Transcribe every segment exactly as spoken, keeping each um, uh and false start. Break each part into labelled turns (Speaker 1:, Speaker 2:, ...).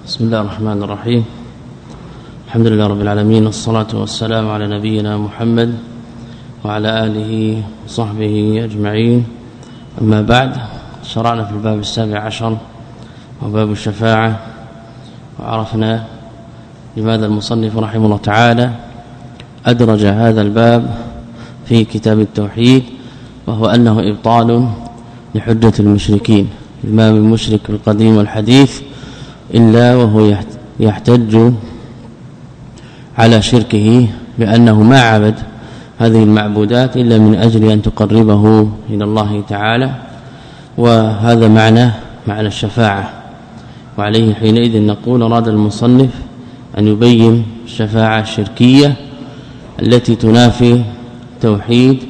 Speaker 1: بسم الله الرحمن الرحيم. الحمد لله رب العالمين، والصلاة والسلام على نبينا محمد وعلى آله وصحبه أجمعين. أما بعد، شرعنا في الباب السابع عشر وباب الشفاعة، وعرفنا لماذا المصنف رحمه الله تعالى أدرج هذا الباب في كتاب التوحيد، وهو أنه إبطال لحجة المشركين. ما من مشرك القديم والحديث إلا وهو يحتج على شركه بأنه ما عبد هذه المعبودات إلا من أجل أن تقربه إلى الله تعالى، وهذا معنى معنى الشفاعة. وعليه حينئذ نقول أراد المصنف أن يبين الشفاعة الشركية التي تنافي التوحيد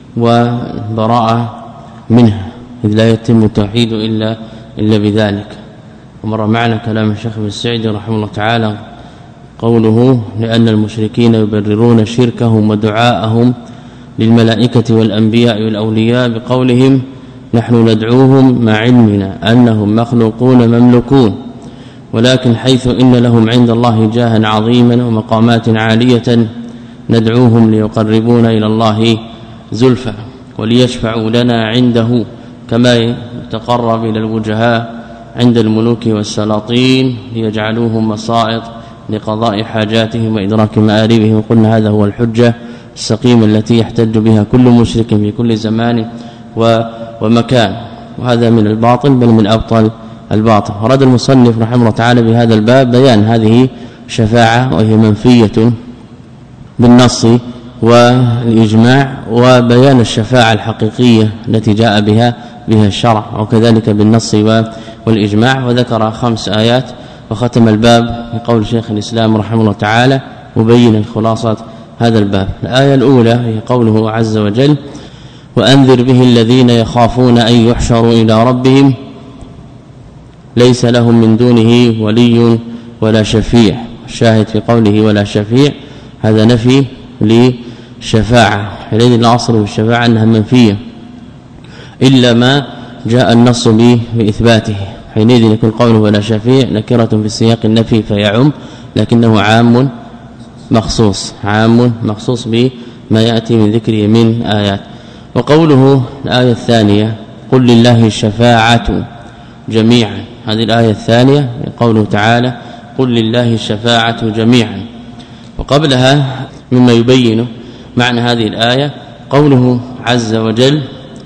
Speaker 1: والبراءة منها، إذ لا يتم التوحيد إلا إلا بذلك. ومر معنا كلام الشيخ ابن السعدي رحمه الله تعالى قوله: لأن المشركين يبررون شركهم ودعاءهم للملائكة والأنبياء والأولياء بقولهم: نحن ندعوهم مع علمنا أنهم مخلوقون مملوكون، ولكن حيث إن لهم عند الله جاها عظيما ومقامات عالية ندعوهم ليقربونا إلى الله زلفى وليشفعوا لنا عنده كما يتقرب إلى الوجهاء عند الملوك والسلاطين ليجعلوهم مصائد لقضاء حاجاتهم وإدراك مآربهم. وقلنا هذا هو الحجة السقيمة التي يحتج بها كل مشرك في كل زمان ومكان، وهذا من الباطل بل من أبطل الباطل. أراد المصنف رحمه الله تعالى بهذا الباب بيان هذه شفاعة وهي منفية بالنص والإجماع، وبيان الشفاعة الحقيقية التي جاء بها بها الشرع، وكذلك بالنص والإجماع. وذكر خمس آيات وختم الباب بقول شيخ الإسلام رحمه الله تعالى مبين خلاصة هذا الباب. الآية الأولى هي قوله عز وجل: وأنذر به الذين يخافون أن يحشروا إلى ربهم ليس لهم من دونه ولي ولا شفيع. الشاهد في قوله ولا شفيع هذا نفي للشفاعة، حينئذ الأصل بالشفاعة أنها منفية إلا ما جاء النص به بإثباته، حينئذ يكون قوله ولا شفيع نكرة في سياق النفي فيعم، لكنه عام مخصوص عام مخصوص بما يأتي من ذكره من آيات. وقوله الآية الثانية: قل لله الشفاعة جميعا، هذه الآية الثانية قوله تعالى: قل لله الشفاعة جميعا. وقبلها مما يبين معنى هذه الآية قوله عز وجل: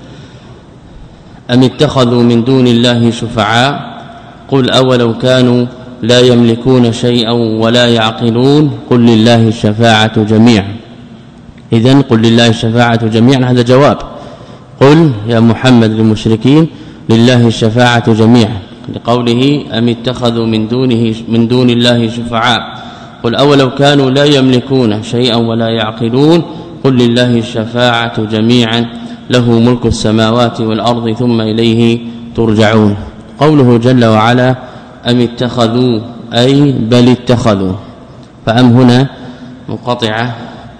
Speaker 1: أم اتخذوا من دون الله شفعاء قل أولو كانوا لا يملكون شيئا ولا يعقلون قل لله الشفاعة جميعا. إذن قل لله الشفاعة جميعا هذا جواب، قل يا محمد للمشركين لله الشفاعة جميعا، لقوله أم اتخذوا من دونه من دون الله شفعاء قل أولو كانوا لا يملكون شيئا ولا يعقلون قل لله الشفاعة جميعا له ملك السماوات والأرض ثم إليه ترجعون. قوله جل وعلا أم اتخذوا أي بل اتخذوا، فأم هنا منقطعة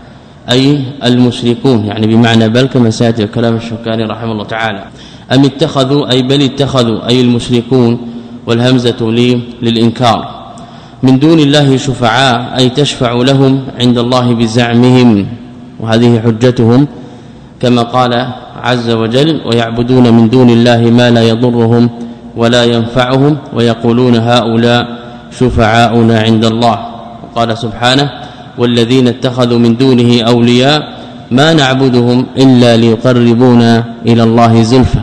Speaker 1: أي المشركون، يعني بمعنى بل كما سيأتي كلام الشوكاني رحمه الله تعالى. أم اتخذوا أي بل اتخذوا أي المشركون، والهمزة لي للإنكار. من دون الله شفعاء أي تشفع لهم عند الله بزعمهم، وهذه حجتهم كما قال عز وجل: ويعبدون من دون الله ما لا يضرهم ولا ينفعهم ويقولون هؤلاء شفعاؤنا عند الله. وقال سبحانه: والذين اتخذوا من دونه أولياء ما نعبدهم إلا ليقربونا إلى الله زلفى.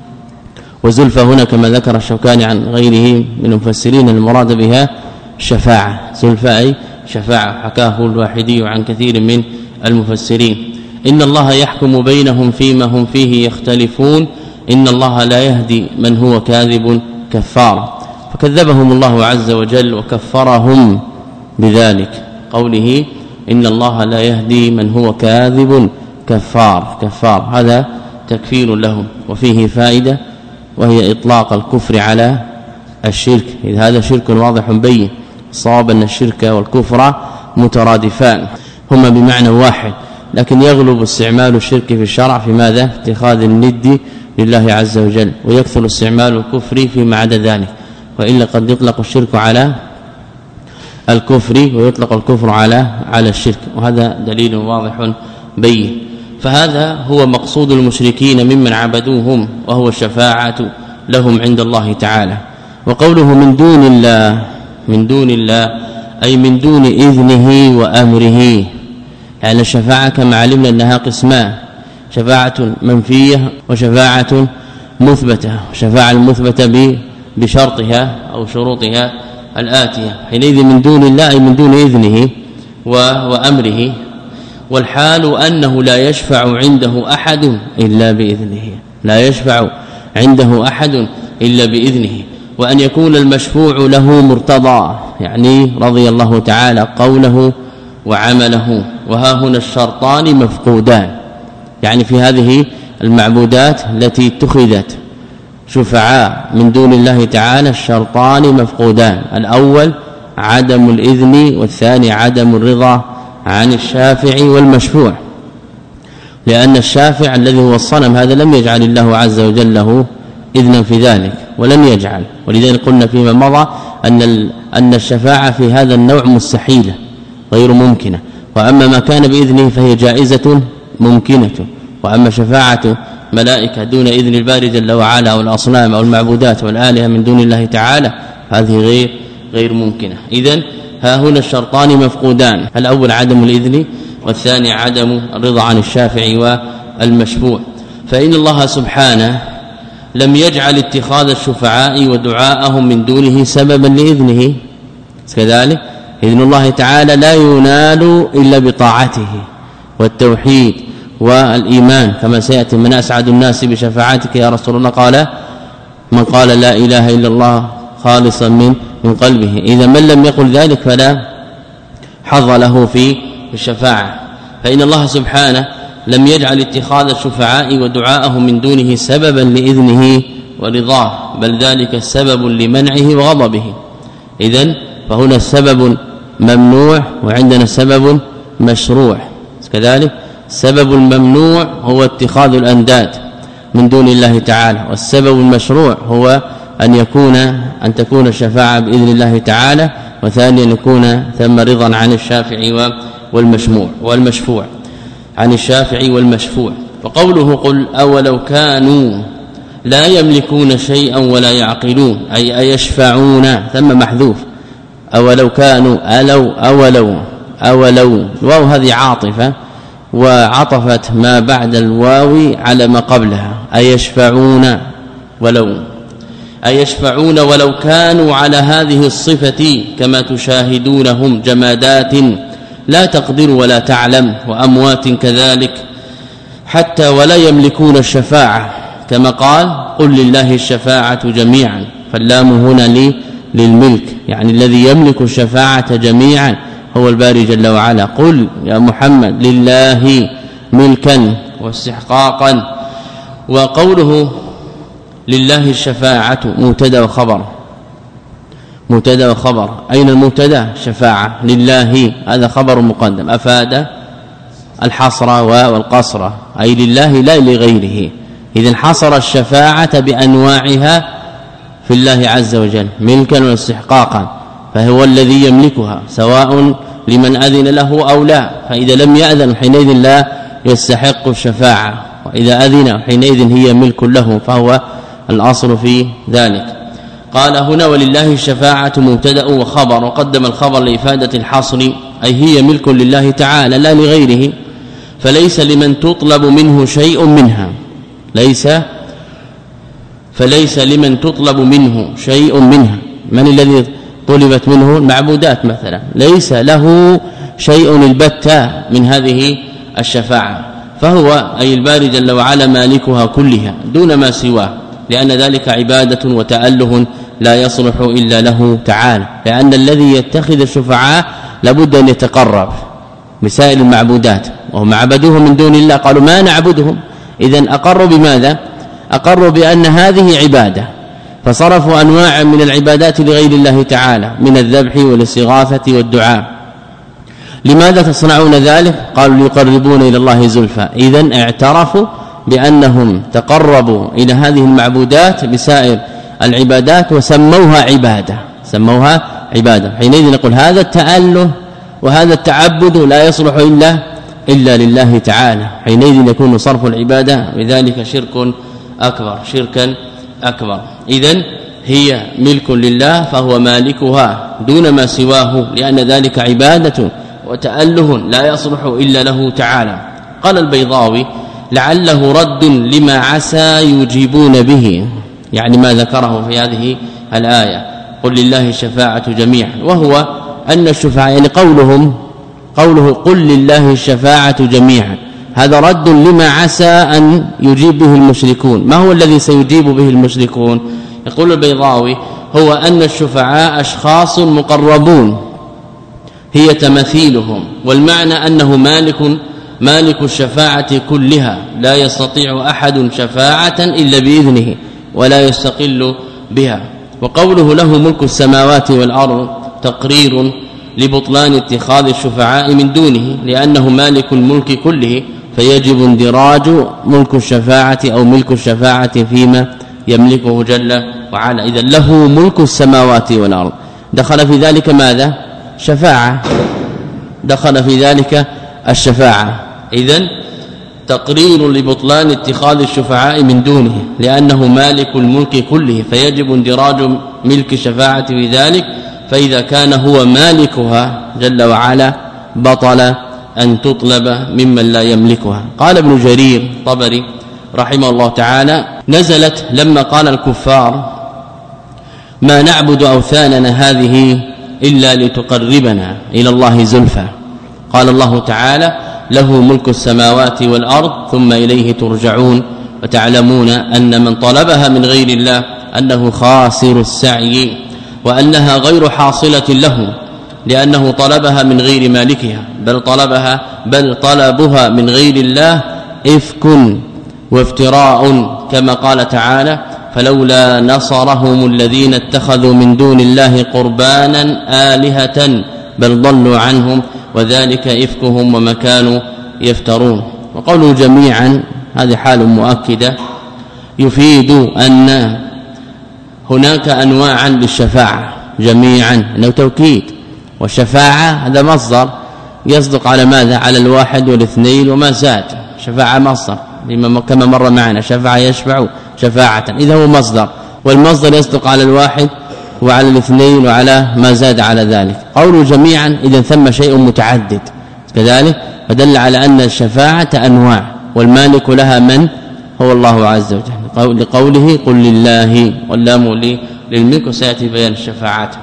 Speaker 1: وزلفى هنا كما ذكر الشوكاني عن غيره من المفسرين المراد بها شفاعة، زلفى أي شفاعة، حكاه الواحدي عن كثير من المفسرين. إن الله يحكم بينهم فيما هم فيه يختلفون إن الله لا يهدي من هو كاذب كفار. فكذبهم الله عز وجل وكفرهم بذلك، قوله إن الله لا يهدي من هو كاذب كفار. كفار هذا تكفير لهم، وفيه فائدة وهي إطلاق الكفر على الشرك، إذ هذا شرك واضح بين. صاب أن الشرك والكفر مترادفان هما بمعنى واحد، لكن يغلب استعمال الشرك في الشرع في ماذا؟ اتخاذ الند لله عز وجل، ويكثر استعمال الكفر فيما عدا ذلك، وإلا قد يطلق الشرك على الكفر ويطلق الكفر على على الشرك، وهذا دليل واضح بين. فهذا هو مقصود المشركين ممن عبدوهم، وهو الشفاعة لهم عند الله تعالى. وقوله من دون الله، من دون الله أي من دون إذنه وأمره. يعني الشفاعة كما علمنا أنها قسمان: شفاعة منفية وشفاعة مثبتة. الشفاعة المثبتة بشرطها أو شروطها الآتية. حينئذ من دون الله أي من دون إذنه وأمره. والحال أنه لا يشفع عنده أحد إلا بإذنه، لا يشفع عنده أحد إلا بإذنه. وأن يكون المشفوع له مرتضى، يعني رضي الله تعالى قوله وعمله. وها هنا الشرطان مفقودان، يعني في هذه المعبودات التي اتخذت شفعاء من دون الله تعالى الشرطان مفقودان: الأول عدم الإذن، والثاني عدم الرضا عن الشافع والمشفوع. لأن الشافع الذي هو الصنم هذا لم يجعل الله عز وجل له إذنا في ذلك، ولن يجعل. ولذلك قلنا فيما مضى أن أن الشفاعة في هذا النوع مستحيلة غير ممكنة، وأما ما كان بإذنه فهي جائزة ممكنة. وأما شفاعة ملائكة دون إذن الباري جل وعلا أو الأصنام أو المعبودات والآلهة من دون الله تعالى هذه غير غير ممكنة. إذن ها هنا الشرطان مفقودان: الأول عدم الإذن، والثاني عدم الرضا عن الشافع والمشفوع. فإن الله سبحانه لم يجعل اتخاذ الشفعاء ودعاءهم من دونه سببا لإذنه، كذلك إذن الله تعالى لا ينال إلا بطاعته والتوحيد والإيمان، كما سيأتي: من أسعد الناس بشفاعتك يا رسول الله؟ قال: من قال لا إله إلا الله خالصا من من قلبه. إذا من لم يقل ذلك فلا حظ له في الشفاعة. فإن الله سبحانه لم يجعل اتخاذ الشفعاء ودعاءهم من دونه سببا لإذنه ورضاه، بل ذلك سبب لمنعه وغضبه. إذن فهنا السبب ممنوع وعندنا سبب مشروع. كذلك السبب الممنوع هو اتخاذ الأنداد من دون الله تعالى، والسبب المشروع هو أن يكون أن تكون الشفاعة بإذن الله تعالى، وثانيا أن يكون ثم رضا عن الشافع والمشفوع والمشفوع عن الشافع والمشفوع. وقوله قل أولو كانوا لا يملكون شيئا ولا يعقلون أي أيشفعون، ثم محذوف أولو كانوا ألو أولو أولو الواو هذه عاطفة وعطفت ما بعد الواو على ما قبلها: أيشفعون ولو أيشفعون ولو كانوا على هذه الصفة كما تشاهدونهم جمادات لا تقدر ولا تعلم، وأموات كذلك حتى ولا يملكون الشفاعة، كما قال قل لله الشفاعة جميعا. فاللام هنا لي للملك، يعني الذي يملك الشفاعة جميعا هو الباري جل وعلا. قل يا محمد لله ملكا واستحقاقا. وقوله لله الشفاعة مبتدا وخبر، مبتدا وخبر. أين المبتدا؟ شفاعة لله، هذا خبر مقدم أفاد الحصر والقصر، أي لله لا لغيره. إذن حصر الشفاعة بأنواعها في الله عز وجل ملكا واستحقاقا، فهو الذي يملكها سواء لمن أذن له أو لا. فإذا لم يأذن حينئذ لا يستحق الشفاعة، وإذا أذن حينئذ هي ملك له، فهو الأصل في ذلك. قال هنا ولله الشفاعة مبتدا وخبر، وقدم الخبر لإفادة الحصر، أي هي ملك لله تعالى لا لغيره. فليس لمن تطلب منه شيء منها، ليس فليس لمن تطلب منه شيء منها. من الذي طلبت منه؟ المعبودات مثلا، ليس له شيء البتة من هذه الشفاعة، فهو أي الباري جل وعلا مالكها كلها دون ما سواه، لأن ذلك عبادة وتأله لا يصلح إلا له تعالى. لأن الذي يتخذ الشفعاء لابد أن يتقرب بسائر المعبودات، وهم عبدوه من دون الله قالوا ما نعبدهم، إذن أقروا بماذا؟ أقروا بأن هذه عبادة، فصرفوا أنواع من العبادات لغير الله تعالى من الذبح والاستغاثة والدعاء. لماذا تصنعون ذلك؟ قالوا ليقربون إلى الله زلفى. إذن اعترفوا بأنهم تقربوا إلى هذه المعبودات بسائر العبادات وسموها عبادة، سموها عبادة. حينئذ نقول هذا التأله وهذا التعبد لا يصلح إلا إلا لله تعالى. حينئذ يكون صرف العبادة بذلك شرك أكبر شركا أكبر. إذن هي ملك لله فهو مالكها دون ما سواه، لأن ذلك عبادة وتأله لا يصلح إلا له تعالى. قال البيضاوي لعله رد لما عسى يجيبون به، يعني ما ذكره في هذه الآية قل لله الشفاعة جميعا، وهو أن الشفاعة يعني قولهم قوله قل لله الشفاعة جميعا هذا رد لما عسى أن يجيب به المشركون. ما هو الذي سيجيب به المشركون؟ يقول البيضاوي هو أن الشفعاء أشخاص مقربون هي تمثيلهم، والمعنى أنه مالك مالك الشفاعة كلها لا يستطيع أحد شفاعة إلا بإذنه ولا يستقل بها. وقوله له ملك السماوات والأرض تقرير لبطلان اتخاذ الشفعاء من دونه، لأنه مالك الملك كله فيجب اندراج ملك الشفاعة أو ملك الشفاعة فيما يملكه جل وعلا. إذا له ملك السماوات والأرض دخل في ذلك ماذا؟ شفاعة، دخل في ذلك الشفاعة. إذن تقرير لبطلان اتخاذ الشفعاء من دونه لأنه مالك الملك كله فيجب اندراج ملك الشفاعة في ذلك، فإذا كان هو مالكها جل وعلا بطل أن تطلب ممن لا يملكها. قال ابن جرير طبري رحمه الله تعالى نزلت لما قال الكفار ما نعبد أوثاننا هذه إلا لتقربنا إلى الله زلفى. قال الله تعالى له ملك السماوات والأرض ثم إليه ترجعون، وتعلمون أن من طلبها من غير الله أنه خاسر السعي وأنها غير حاصلة له، لأنه طلبها من غير مالكها بل طلبها بل طلبها من غير الله إفك وافتراء، كما قال تعالى فلولا نصرهم الذين اتخذوا من دون الله قربانا آلهة بل ضلوا عنهم وذلك إفكهم وما كانوا يفترون. وقوله جميعا هذه حال مؤكدة يفيد أن هناك أنواعا للشفاعة جميعا انه توكيد، والشفاعة هذا مصدر يصدق على ماذا؟ على الواحد والاثنين وما زاد. شفاعة مصدر كما مر معنا شفاعة يشفع شفاعة، إذا هو مصدر، والمصدر يصدق على الواحد وعلى الاثنين وعلى ما زاد على ذلك. قوله جميعا إذا ثم شيء متعدد كذلك، فدل على أن الشفاعة أنواع والمالك لها من هو الله عز وجل، لقوله قل لله واللام للملك وسيأتي بيان الشفاعات.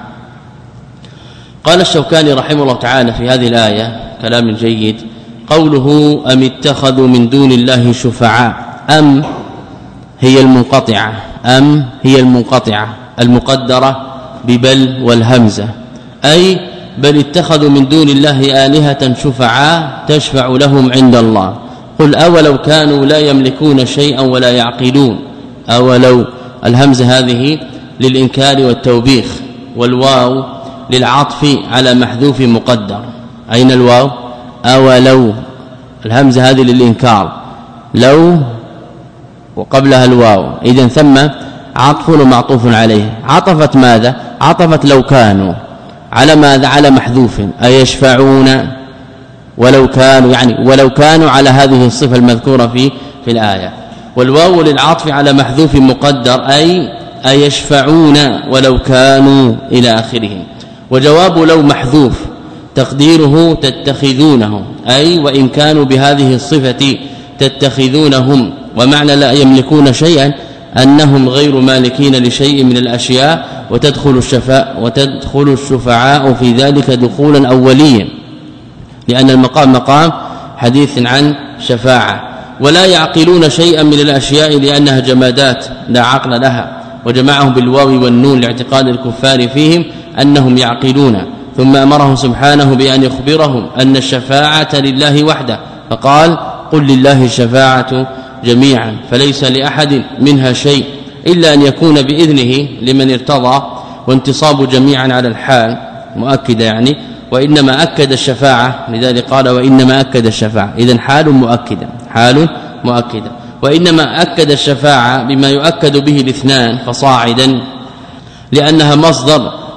Speaker 1: قال الشوكاني رحمه الله تعالى في هذه الآية كلام جيد قوله أم اتخذوا من دون الله شفعاء، أم هي المنقطعة أم هي المنقطعة المقدرة ببل والهمزة، أي بل اتخذوا من دون الله آلهة شفعاء تشفع لهم عند الله. قل أولو كانوا لا يملكون شيئا ولا يعقلون، أولو الهمزة هذه للإنكار والتوبيخ، والواو للعطف على محذوف مقدر. أين الواو؟ أولو الهمزة هذه للإنكار، لو وقبلها الواو، إذن ثم عطف ومعطوف عليه. عطفت ماذا؟ عطفت لو كانوا على ماذا؟ على محذوف أيشفعون ولو كانوا، يعني ولو كانوا على هذه الصفة المذكورة في في الآية. والواو للعطف على محذوف مقدر أي أيشفعون ولو كانوا إلى آخره. وجواب لو محذوف تقديره تتخذونه، أي وإن كانوا بهذه الصفة تتخذونهم. ومعنى لا يملكون شيئا أنهم غير مالكين لشيء من الأشياء، وتدخل الشفاء وتدخل الشفعاء في ذلك دخولا أوليا، لأن المقام مقام حديث عن شفاعة. ولا يعقلون شيئا من الأشياء لأنها جمادات لا عقل لها، وجمعهم بالواو والنون لاعتقاد الكفار فيهم أنهم يعقلون. ثم أمرهم سبحانه بأن يخبرهم أن الشفاعة لله وحده، فقال قل لله الشفاعة جميعا، فليس لأحد منها شيء إلا أن يكون بإذنه لمن ارتضى، وانتصاب جميعا على الحال مؤكدة يعني، وإنما أكد الشفاعة، لذلك قال وإنما أكد الشفاعة، إذن حال مؤكدة حال مؤكدة. وإنما أكد الشفاعة بما يؤكد به الاثنان فصاعدا، لأنها مصدر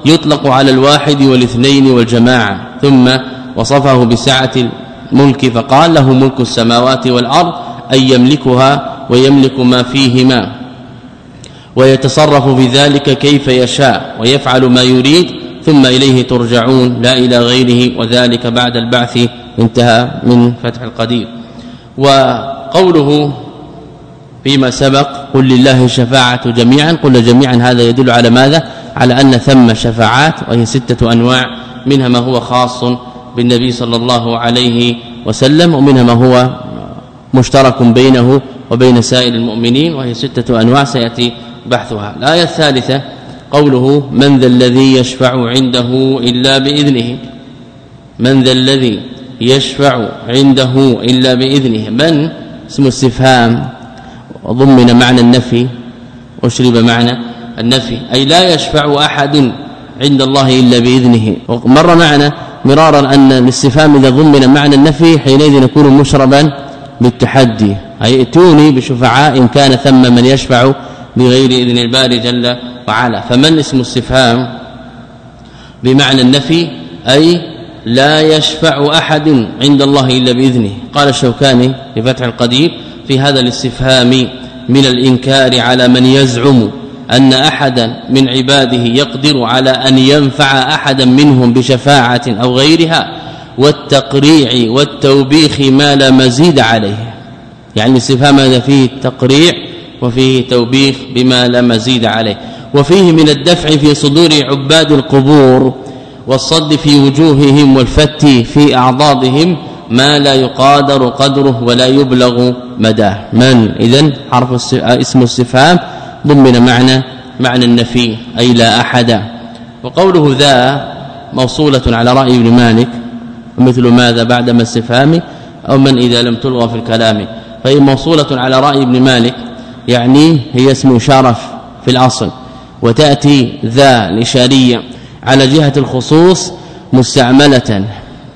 Speaker 1: يطلق على الواحد والاثنين والجماعة. ثم وصفه بسعة الملك فقال له ملك السماوات والأرض أي يملكها ويملك ما فيهما ويتصرف بذلك كيف يشاء ويفعل ما يريد ثم إليه ترجعون لا إلى غيره وذلك بعد البعث. انتهى من فتح القدير. وقوله فيما سبق قل لله الشفاعة جميعا، قلنا جميعا هذا يدل على ماذا؟ على أن ثم شفاعات وهي ستة أنواع، منها ما هو خاص بالنبي صلى الله عليه وسلم ومنها ما هو مشترك بينه وبين سائر المؤمنين وهي ستة أنواع سيأتي بحثها. الآية الثالثة قوله من ذا الذي يشفع عنده إلا بإذنه. من ذا الذي يشفع عنده إلا بإذنه. من اسم استفهام وضمن معنى النفي واشرب معنى النفي، أي لا يشفع أحد عند الله إلا بإذنه. ومر معنا مرارا أن الاستفهام إذا ضمن معنى النفي حينئذ يكون مشربا بالتحدي، أي ائتوني بشفعاء إن كان ثم من يشفع بغير إذن الباري جل وعلا. فمن اسم استفهام بمعنى النفي أي لا يشفع أحد عند الله إلا بإذنه. قال الشوكاني في فتح القدير في هذا الاستفهام من الإنكار على من يزعم أن أحدا من عباده يقدر على أن ينفع أحدا منهم بشفاعة أو غيرها، والتقريع والتوبيخ ما لا مزيد عليه. يعني الاستفهام هذا فيه تقريع وفيه توبيخ بما لا مزيد عليه، وفيه من الدفع في صدور عباد القبور والصد في وجوههم والفت في أعضادهم ما لا يقادر قدره ولا يبلغ مداه. من إذن حرف اسم استفهام ضمن معنى معنى النفي أي لا أحد. وقوله ذا موصولة على رأي ابن مالك مثل ماذا بعدما استفهام أو من إذا لم تلغى في الكلام، فهي موصولة على رأي ابن مالك يعني هي اسم شرف في الأصل، وتأتي ذا الإشارية على جهة الخصوص مستعملة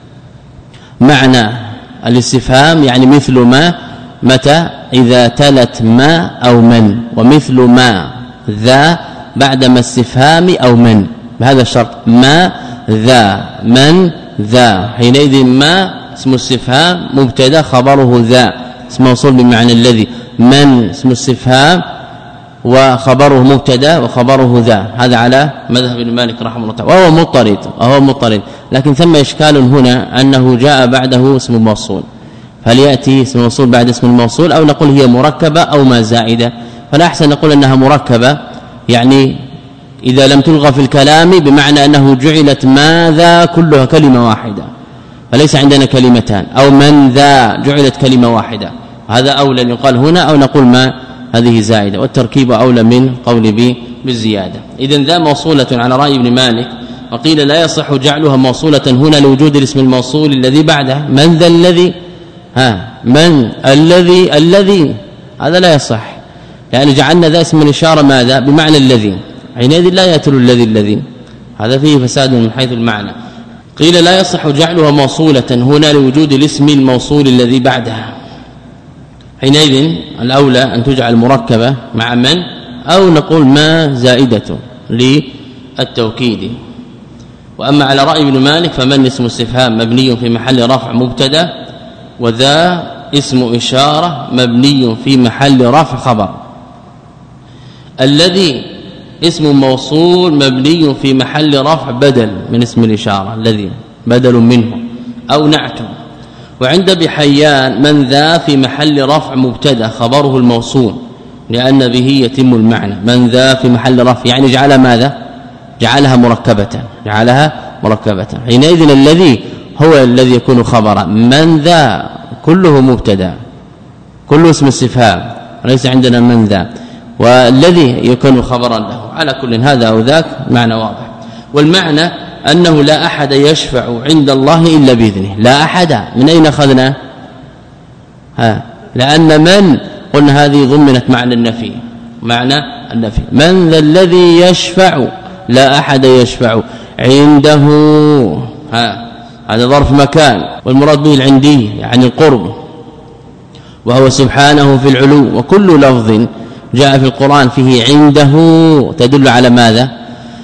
Speaker 1: معنى الاستفهام يعني مثل ما متى إذا تلت ما أو من، ومثل ما ذا بعدما استفهام أو من بهذا الشرط ما ذا من ذا. حينئذ ما اسم استفهام مبتدا خبره ذا اسم موصول بمعنى الذي، من اسم استفهام وخبره مبتدا وخبره ذا. هذا على مذهب ابن مالك رحمه الله تعالى وهو مضطرد وهو مضطرد لكن ثم اشكال هنا أنه جاء بعده اسم الموصول، فهل ياتي اسم الموصول بعد اسم الموصول أو نقول هي مركبة أو ما زائده؟ فلا احسن نقول انها مركبه، يعني إذا لم تلغى في الكلام بمعنى أنه جعلت ماذا كلها كلمة واحدة فليس عندنا كلمتان، أو من ذا جعلت كلمة واحدة، هذا أولى أن يقال هنا، أو نقول ما هذه زائدة، والتركيب أولى من قول بي بالزيادة. إذن ذا موصولة على رأي ابن مالك، وقيل لا يصح جعلها موصولة هنا لوجود الاسم الموصول الذي بعده. من ذا الذي ها من الذي الذي هذا لا يصح، يعني جعلنا ذا اسم الإشارة ماذا بمعنى الذي، حينئذ لا يأتل الذي الذي، هذا فيه فساد من حيث المعنى. قيل لا يصح جعلها موصولة هنا لوجود الاسم الموصول الذي بعدها، حينئذ الأولى أن تجعل مركبة مع من، أو نقول ما زائدة للتوكيد. وأما على رأي ابن مالك فمن اسم استفهام مبني في محل رفع مبتدا، وذا اسم إشارة مبني في محل رفع خبر. الذي اسم موصول مبني في محل رفع بدل من اسم الإشارة، الذي بدل منه أو نعت. وعند بحيان من ذا في محل رفع مبتدا خبره الموصول لأن به يتم المعنى. من ذا في محل رفع يعني جعلها ماذا، جعلها مركبة جعلها مركبة حينئذ الذي هو الذي يكون خبرا، من ذا كله مبتدا كله اسم استفهام وليس عندنا من ذا، والذي يكون خبرا له. على كل هذا أو ذاك معنى واضح. والمعنى أنه لا أحد يشفع عند الله إلا بإذنه. لا أحد من أين أخذنا؟ ها لأن من قلنا هذه ضمنت معنى النفي، معنى النفي. من ذا الذي يشفع، لا أحد يشفع عنده، ها هذا ظرف مكان، والمراد به العندي يعني القرب، وهو سبحانه في العلو. وكل لفظ جاء في القرآن فيه عنده تدل على ماذا؟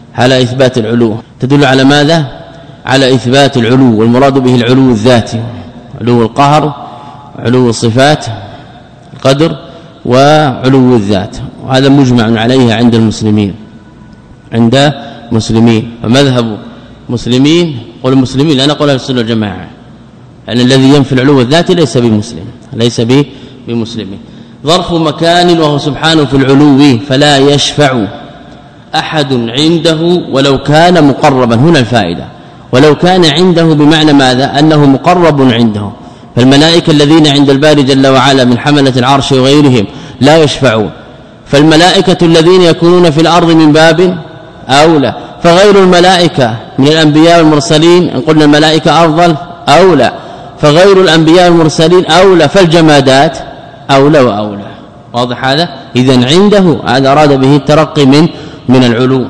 Speaker 1: على إثبات العلو، تدل على ماذا؟ على إثبات العلو، والمراد به العلو الذاتي، علو القهر، علو الصفات القدر، وعلو الذات، وهذا مجمع عليه عند المسلمين عند مسلمين. فمذهب مسلمين قول المسلمين لا نقول السنة والجماعة، لأن الذي ينفي العلو الذاتي ليس بمسلم، ليس بمسلم. ظرف مكان وهو سبحانه في العلو، فلا يشفع أحد عنده ولو كان مقربا. هنا الفائدة، ولو كان عنده بمعنى ماذا؟ أنه مقرب عنده. فالملائكة الذين عند الباري جل وعلا من حملة العرش وغيرهم لا يشفعون، فالملائكة الذين يكونون في الأرض من باب أولى. فغير الملائكة من الأنبياء والمرسلين إن قلنا الملائكة أفضل أولى، فغير الأنبياء والمرسلين أولى، فالجمادات أولى وأولى. واضح هذا؟ إذن عنده هذا أراد به الترقي من من العلو.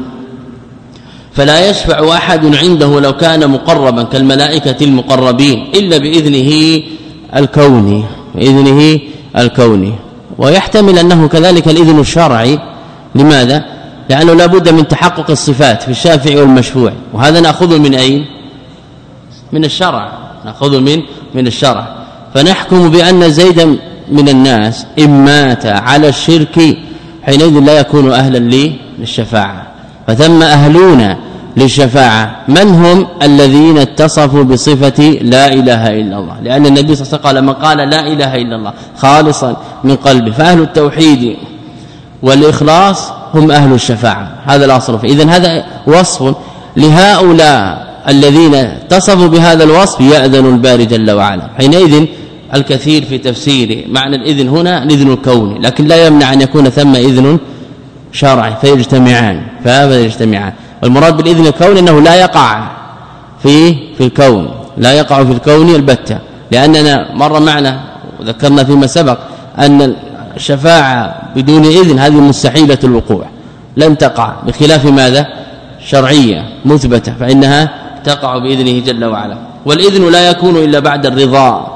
Speaker 1: فلا يشفع أحد عنده لو كان مقربا كالملائكة المقربين إلا بإذنه الكوني، بإذنه الكوني. ويحتمل أنه كذلك الإذن الشرعي. لماذا؟ لأنه لا بد من تحقق الصفات في الشافع والمشفوع، وهذا نأخذه من أين؟ من الشرع، نأخذه من من الشرع. فنحكم بأن زيدا من الناس إن مات على الشرك حينئذ لا يكون أهلا للشفاعة. فثم أهلون للشفاعة من هم؟ الذين اتصفوا بصفة لا إله إلا الله، لأن النبي صلى الله عليه وسلم قال من قال لا إله إلا الله خالصا من قلبه فأهل التوحيد والإخلاص هم أهل الشفاعة. هذا الأصل. إذن هذا وصف لهؤلاء الذين اتصفوا بهذا الوصف يأذن الباري جل وعلا. حينئذ الكثير في تفسير معنى الإذن هنا الإذن الكوني، لكن لا يمنع أن يكون ثم إذن شرعي فيجتمعان، فهذا يجتمعان. والمراد بالإذن الكوني أنه لا يقع في في الكون، لا يقع في الكون البتة، لأننا مر معنا وذكرنا فيما سبق أن الشفاعة بدون إذن هذه مستحيلة الوقوع، لن تقع، بخلاف ماذا؟ شرعية مثبتة فإنها تقع بإذنه جل وعلا. والإذن لا يكون إلا بعد الرضا.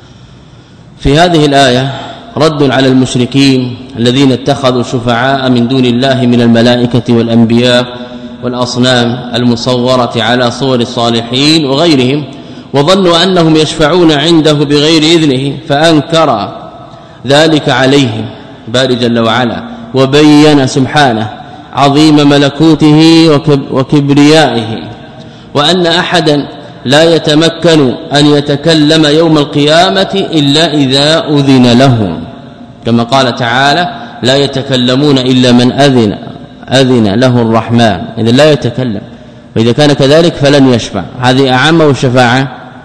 Speaker 1: في هذه الآية رد على المشركين الذين اتخذوا شفعاء من دون الله من الملائكة والأنبياء والأصنام المصورة على صور الصالحين وغيرهم، وظنوا أنهم يشفعون عنده بغير إذنه، فأنكر ذلك عليهم باري جل وعلا، وبين سبحانه عظيم ملكوته وكبريائه، وأن أحدا لا يتمكن أن يتكلم يوم القيامة إلا إذا أذن له، كما قال تعالى لا يتكلمون إلا من أذن أذن له الرحمن، إذا لا يتكلم. وإذا كان كذلك فلن يشفع. هذه أعم والشفاعة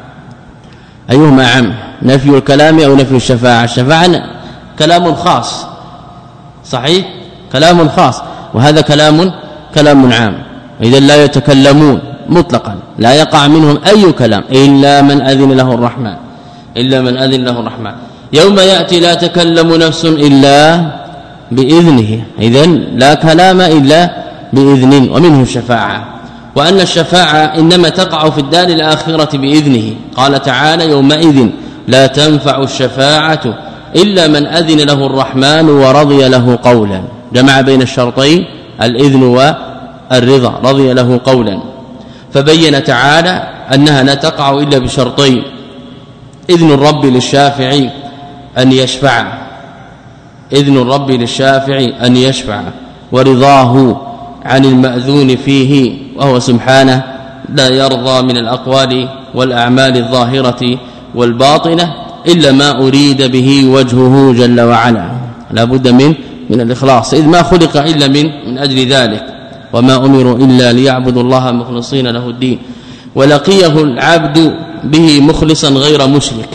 Speaker 1: أيهما أعم؟ نفي الكلام أو نفي الشفاعة؟ الشفاعة كلام خاص صحيح، كلام خاص، وهذا كلام كلام عام. إذا لا يتكلمون مطلقا، لا يقع منهم أي كلام إلا من أذن له الرحمن، إلا من أذن له الرحمن. يوم يأتي لا تكلم نفس إلا بإذنه، إذن لا كلام إلا بإذن، ومنه الشفاعة. وأن الشفاعة إنما تقع في الدار الآخرة بإذنه، قال تعالى يومئذ لا تنفع الشفاعة إلا من أذن له الرحمن ورضي له قولا، جمع بين الشرطين الإذن والرضا، رضي له قولا. فبين تعالى أنها لا تقع إلا بشرطين: إذن الرب للشافع أن يشفع، إذن الرب للشافع أن يشفع، ورضاه عن المأذون فيه، وهو سبحانه لا يرضى من الأقوال والأعمال الظاهرة والباطنة إلا ما أريد به وجهه جل وعلا. لا بد من من الإخلاص، إذ ما خلق إلا من من أجل ذلك، وما أمروا إلا ليعبدوا الله مخلصين له الدين. ولقيه العبد به مخلصا غير مشرك.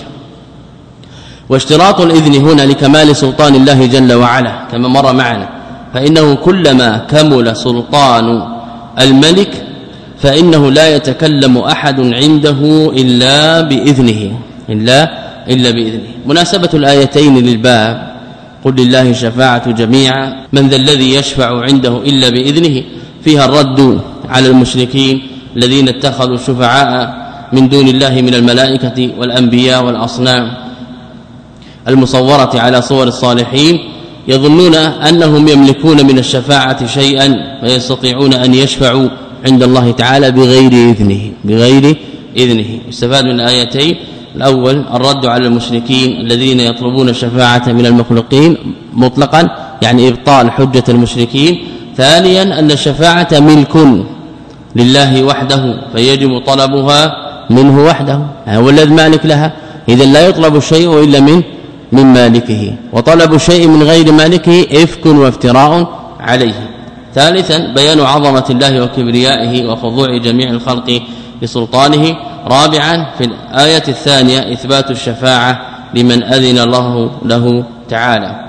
Speaker 1: واشتراط الإذن هنا لكمال سلطان الله جل وعلا كما مر معنا، فإنه كلما كمل سلطان الملك فإنه لا يتكلم أحد عنده إلا بإذنه، إلا إلا بإذنه. مناسبة الآيتين للباب قل لله الشفاعة جميعا من ذا الذي يشفع عنده إلا بإذنه، فيها الرد على المشركين الذين اتخذوا شفعاء من دون الله من الملائكة والأنبياء والأصنام المصورة على صور الصالحين، يظنون أنهم يملكون من الشفاعة شيئا ويستطيعون أن يشفعوا عند الله تعالى بغير إذنه بغير إذنه. استفاد من آيتين: الأول الرد على المشركين الذين يطلبون الشفاعة من المخلوقين مطلقا، يعني إبطال حجة المشركين. ثانيا أن الشفاعة ملك لله وحده فيجب طلبها منه وحده، هو الذي مالك لها، إذا لا يطلب الشيء إلا من من مالكه، وطلب الشيء من غير مالكه إفك وافتراء عليه. ثالثا بيان عظمة الله وكبريائه وخضوع جميع الخلق لسلطانه. رابعا في الآية الثانية إثبات الشفاعة لمن أذن الله له تعالى.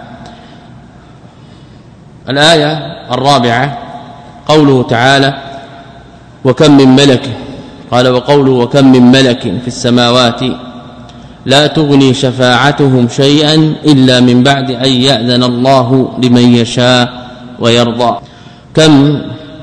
Speaker 1: الآية الرابعة قوله تعالى: وكم من ملك، قال وقوله وكم من ملك في السماوات لا تغني شفاعتهم شيئا إلا من بعد أن يأذن الله لمن يشاء ويرضى. كم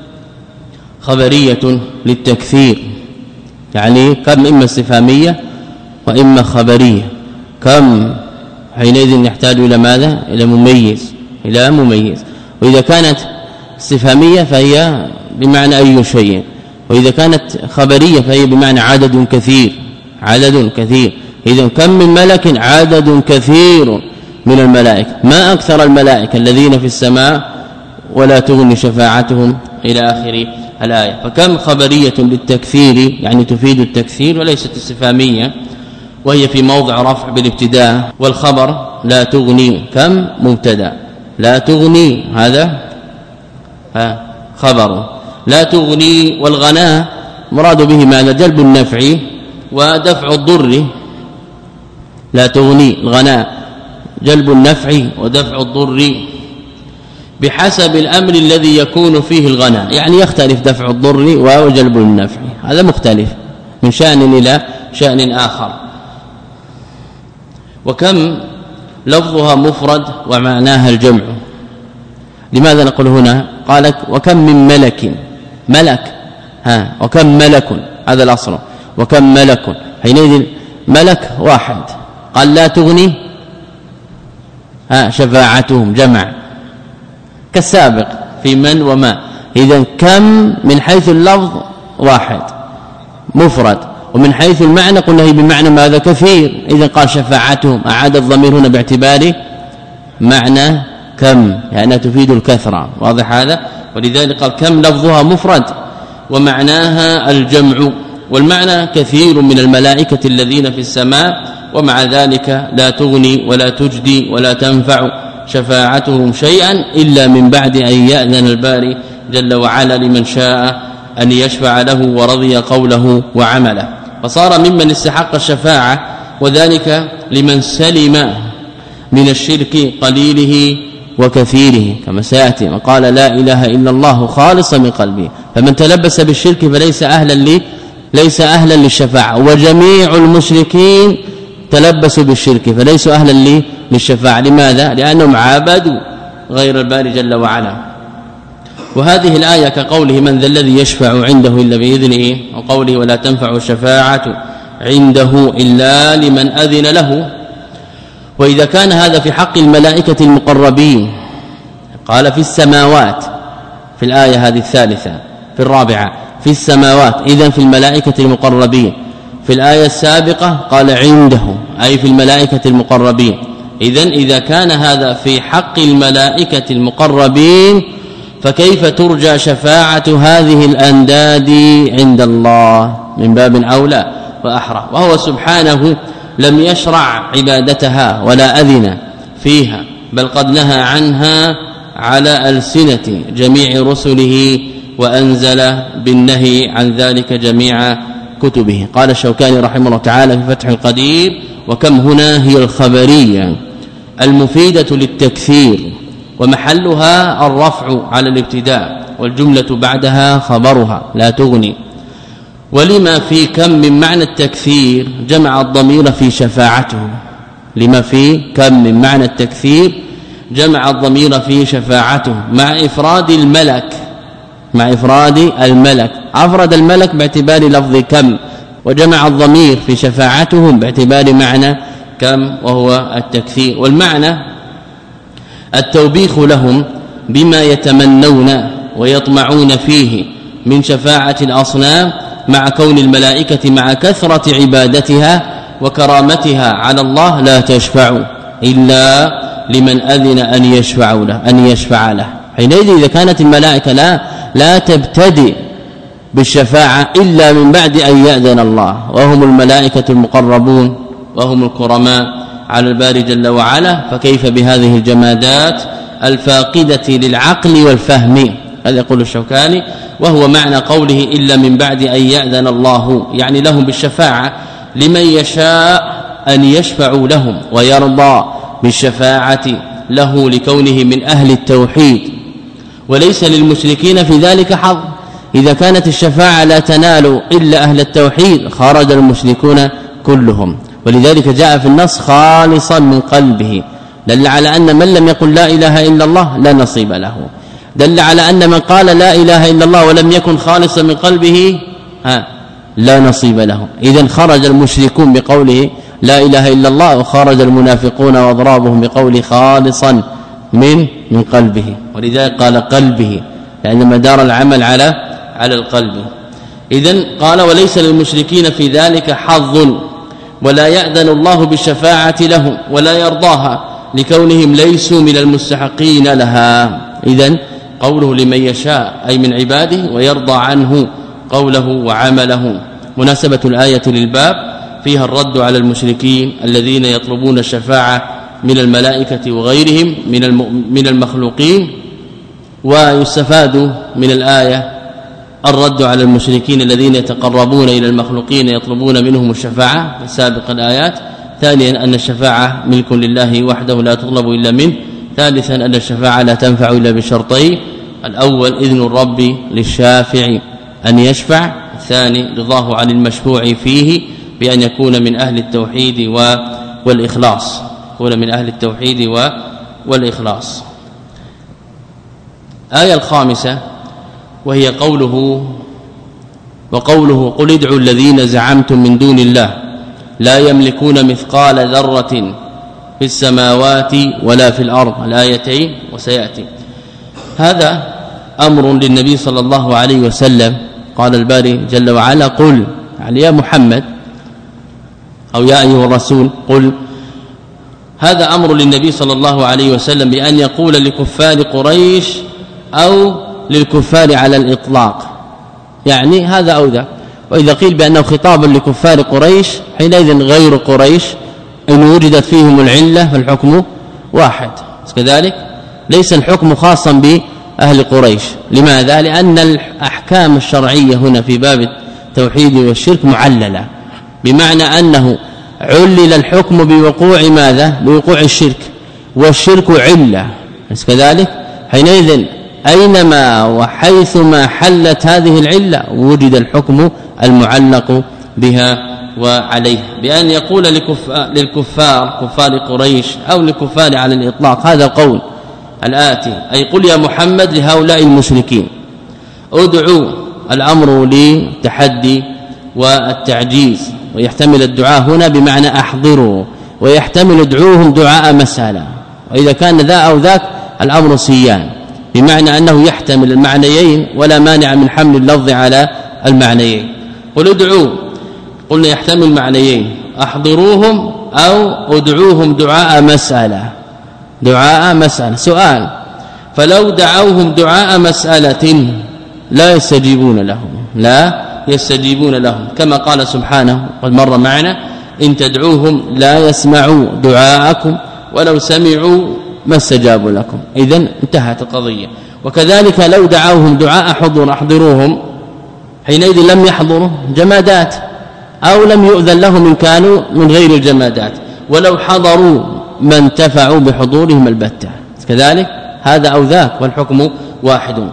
Speaker 1: خبرية للتكثير، يعني كم إما استفهامية وإما خبرية. كم حينئذ يحتاج إلى ماذا؟ إلى مميز إلى مميز وإذا كانت استفهامية فهي بمعنى أي شيء، وإذا كانت خبرية فهي بمعنى عدد كثير عدد كثير. إذن كم من ملك عدد كثير من الملائكة، ما أكثر الملائكة الذين في السماء ولا تغني شفاعتهم إلى آخر الآية. فكم خبرية للتكثير يعني تفيد التكثير وليست استفهامية، وهي في موضع رفع بالابتداء، والخبر لا تغني كم مبتدا، لا تغني هذا ها خبر لا تغني. والغناء مراد به ماذا؟ جلب النفع ودفع الضر. لا تغني الغناء جلب النفع ودفع الضر بحسب الأمر الذي يكون فيه الغناء، يعني يختلف دفع الضر وجلب النفع، هذا مختلف من شأن إلى شأن آخر. وكم لفظها مفرد ومعناها الجمع. لماذا نقول هنا؟ قالك وكم من ملك، ملك ها وكم ملك، هذا الأصل. وكم ملك حينئذ ملك واحد، قال لا تغني ها شفاعتهم جمع كالسابق في من وما. إذن كم من حيث اللفظ واحد مفرد، ومن حيث المعنى قلنا هي بمعنى ماذا؟ كثير. إذن قال شفاعتهم، أعاد الضمير هنا باعتبار معنى كم لأنها يعني تفيد الكثرة، واضح هذا؟ ولذلك قال كم لفظها مفرد ومعناها الجمع، والمعنى كثير من الملائكة الذين في السماء، ومع ذلك لا تغني ولا تجدي ولا تنفع شفاعتهم شيئا إلا من بعد أن يأذن الباري جل وعلا لمن شاء أن يشفع له ورضي قوله وعمله. فصار ممن استحق الشفاعة، وذلك لمن سلم من الشرك قليله وكثيره، كما سيأتي وقال لا إله إلا الله خالصا من قلبه. فمن تلبس بالشرك فليس أهلا لي ليس أهلا للشفاعة، وجميع المشركين تلبسوا بالشرك فليسوا أهلا لي للشفاعة. لماذا؟ لأنهم عابدوا غير الباري جل وعلا. وهذه الآية كقوله من ذا الذي يشفع عنده إلا بإذنه، وقوله ولا تنفع الشفاعة عنده إلا لمن أذن له. وإذا كان هذا في حق الملائكة المقربين قال في السماوات في الآية هذه الثالثة في الرابعة في السماوات، إذن في الملائكة المقربين. في الآية السابقة قال عنده أي في الملائكة المقربين. إذن إذا كان هذا في حق الملائكة المقربين فكيف ترجى شفاعة هذه الأنداد عند الله؟ من باب أولى وأحرى، وهو سبحانه لم يشرع عبادتها ولا أذن فيها، بل قد نهى عنها على ألسنة جميع رسله، وأنزل بالنهي عن ذلك جميع كتبه. قال الشوكاني رحمه الله تعالى في فتح القدير وكم هنا هي الخبرية المفيدة للتكثير، ومحلها الرفع على الابتداء، والجملة بعدها خبرها لا تغني. ولما في كم من معنى التكثير جمع الضمير في شفاعته، لما في كم من معنى التكثير جمع الضمير في شفاعته مع إفراد الملك مع إفراد الملك أفرد الملك باعتبار لفظ كم، وجمع الضمير في شفاعتهم باعتبار معنى كم وهو التكثير. والمعنى التوبيخ لهم بما يتمنون ويطمعون فيه من شفاعة الأصنام مع كون الملائكة مع كثرة عبادتها وكرامتها على الله لا تشفع إلا لمن أذن أن يشفع له أن يشفع له حينئذ إذا كانت الملائكة لا لا تبتدئ بالشفاعة إلا من بعد أن يأذن الله وهم الملائكة المقربون وهم الكرماء على الباري جل وعلا فكيف بهذه الجمادات الفاقدة للعقل والفهم هذا يقول الشوكاني وهو معنى قوله إلا من بعد أن يأذن الله يعني لهم بالشفاعة لمن يشاء أن يشفعوا لهم ويرضى بالشفاعة له لكونه من أهل التوحيد وليس للمشركين في ذلك حظ إذا كانت الشفاعة لا تنال إلا أهل التوحيد خرج المشركون كلهم ولذلك جاء في النص خالصا من قلبه دل على أن من لم يقل لا إله إلا الله لا نصيب له دل على أن من قال لا إله إلا الله ولم يكن خالصا من قلبه ها لا نصيب له إذن خرج المشركون بقوله لا إله إلا الله وخرج المنافقون واضرابهم بقوله خالصا من من قلبه ولذلك قال قلبه لأن مدار العمل على على القلب إذن قال وليس للمشركين في ذلك حظ ولا يأذن الله بالشفاعة لهم ولا يرضاها لكونهم ليسوا من المستحقين لها إذن قوله لمن يشاء أي من عباده ويرضى عنه قوله وعمله مناسبة الآية للباب فيها الرد على المشركين الذين يطلبون الشفاعة من الملائكة وغيرهم من من المخلوقين ويستفاد من الآية الرد على المشركين الذين يتقربون إلى المخلوقين يطلبون منهم الشفاعة في سابق الآيات ثانيا أن الشفاعة ملك لله وحده لا تطلب إلا منه ثالثا أن الشفاعة لا تنفع إلا بشرطين الأول إذن الرب للشافع أن يشفع الثاني رضاه عن المشفوع فيه بأن يكون من أهل التوحيد والإخلاص يكون من أهل التوحيد والإخلاص آية الخامسة وهي قوله وقوله قل ادعوا الذين زعمتم من دون الله لا يملكون مثقال ذرة في السماوات ولا في الأرض الآيتين وسيأتي هذا أمر للنبي صلى الله عليه وسلم قال الباري جل وعلا قل يعني يا محمد أو يا أيها الرسول قل هذا أمر للنبي صلى الله عليه وسلم بأن يقول لكفار قريش أو للكفار على الإطلاق يعني هذا أو ذا وإذا قيل بأنه خطاب لكفار قريش حينئذ غير قريش إن وجدت فيهم العلة فالحكم واحد كذلك ليس الحكم خاصا بأهل قريش لماذا؟ لأن الأحكام الشرعية هنا في باب التوحيد والشرك معللة بمعنى أنه علل الحكم بوقوع ماذا؟ بوقوع الشرك والشرك علة كذلك حينئذ أينما وحيثما حلت هذه العلة وجد الحكم المعلق بها وعليه بأن يقول للكفار كفار قريش أو للكفار على الإطلاق هذا قول الآتي أي قل يا محمد لهؤلاء المشركين ادعوا الأمر للتحدي والتعجيز ويحتمل الدعاء هنا بمعنى أحضروا ويحتمل ادعوهم دعاء مسألة وإذا كان ذا أو ذاك الأمر سيان بمعنى أنه يحتمل المعنيين ولا مانع من حمل اللفظ على المعنيين قل ادعوا قلنا يحتمل معنيين احضروهم أو ادعوهم دعاء مسألة دعاء مسألة سؤال فلو دعوهم دعاء مسألة لا يستجيبون لهم لا يستجيبون لهم كما قال سبحانه قد مر معنا إن تدعوهم لا يسمعوا دعاءكم ولو سمعوا ما استجابوا لكم إذن انتهت القضية وكذلك لو دعوهم دعاء حضور احضروهم حينئذ لم يحضروا جمادات أو لم يؤذن لهم إن كانوا من غير الجمادات ولو حضروا ما انتفعوا بحضورهم البتة كذلك هذا أو ذاك والحكم واحد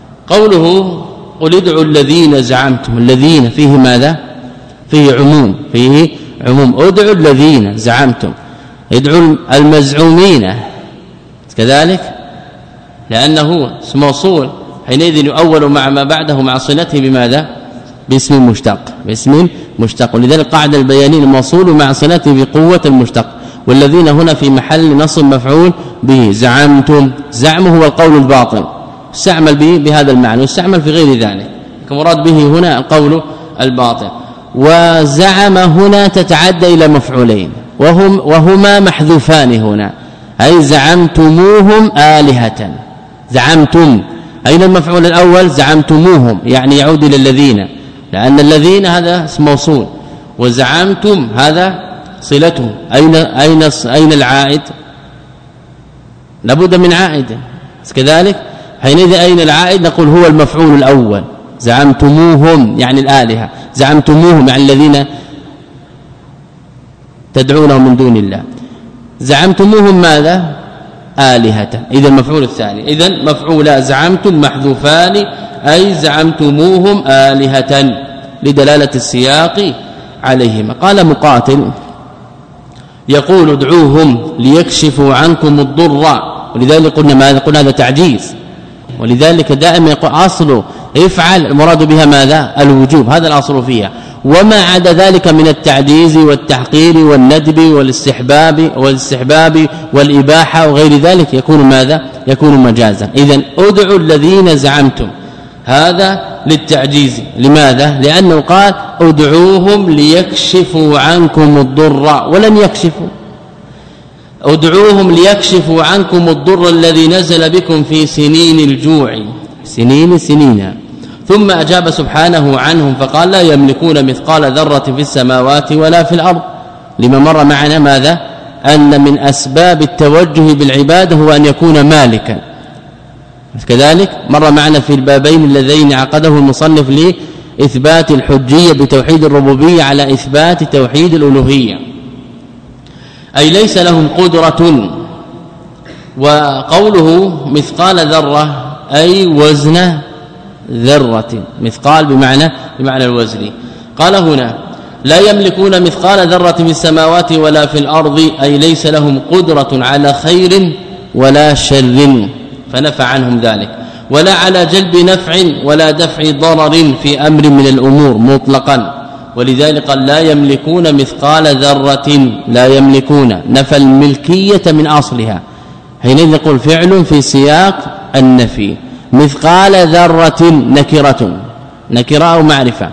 Speaker 1: قوله قل ادعوا الذين زعمتم الذين فيه ماذا فيه عموم فيه عموم ادعوا الذين زعمتم ادعوا المزعومين كذلك لأنه اسم موصول حينئذ يؤول مع ما بعده مع صلته بماذا باسم مشتق باسم مشتق ولذلك قاعده البيانين الموصول مع صلته بقوة المشتق والذين هنا في محل نصب مفعول به. زعمتم، زعم هو القول الباطل، استعمل به بهذا المعنى واستعمل في غير ذلك، كمراد به هنا القول الباطل. وزعم هنا تتعدى إلى مفعولين وهم وهما محذوفان هنا، أي زعمتموهم آلهة. زعمتم أين المفعول الأول؟ زعمتموهم، يعني يعود إلى الذين، لأن الذين هذا اسم موصول، وزعمتم هذا صلته. أين أين أين العائد؟ لابد من عائد كذلك، حينئذ أين العائد؟ نقول هو المفعول الأول. زعمتموهم يعني الآلهة، زعمتموهم يعني الذين تدعونهم من دون الله. زعمتموهم ماذا؟ آلهة. إذا المفعول الثاني، إذا مفعولا زعمتم محذوفان، أي زعمتموهم آلهة لدلالة السياق عليهما. قال مقاتل يقول ادعوهم ليكشفوا عنكم الضر، ولذلك قلنا ماذا؟ قلنا هذا تعجيز، ولذلك دائما يقول أصل افعل المراد بها ماذا؟ الوجوب، هذا الأصل فيها. وما عدا ذلك من التعجيز والتحقير والندب والاستحباب والاستحباب والإباحة وغير ذلك يكون ماذا؟ يكون مجازا. إذن ادعوا الذين زعمتم، هذا للتعجيز. لماذا؟ لأنه قال ادعوهم ليكشفوا عنكم الضر، ولم يكشفوا. ادعوهم ليكشفوا عنكم الضر الذي نزل بكم في سنين الجوع، سنين سنين. ثم أجاب سبحانه عنهم فقال لا يملكون مثقال ذرة في السماوات ولا في الأرض. لما مر معنا ماذا؟ أن من أسباب التوجه بالعبادة هو أن يكون مالكا، كذلك مر معنا في البابين اللذين عقده المصنف لإثبات الحجية بتوحيد الربوبية على إثبات توحيد الألوهية، أي ليس لهم قدرة. وقوله مثقال ذرة أي وزن ذرة، مثقال بمعنى بمعنى الوزن. قال هنا لا يملكون مثقال ذرة في السماوات ولا في الأرض، أي ليس لهم قدرة على خير ولا شر، فنفى عنهم ذلك، ولا على جلب نفع ولا دفع ضرر في أمر من الأمور مطلقا. ولذلك قال لا يملكون مثقال ذرة، لا يملكون، نفى الملكية من أصلها، حينئذ نقول فعل في سياق النفي. مثقال ذرة نكرة، نكرة أو معرفة؟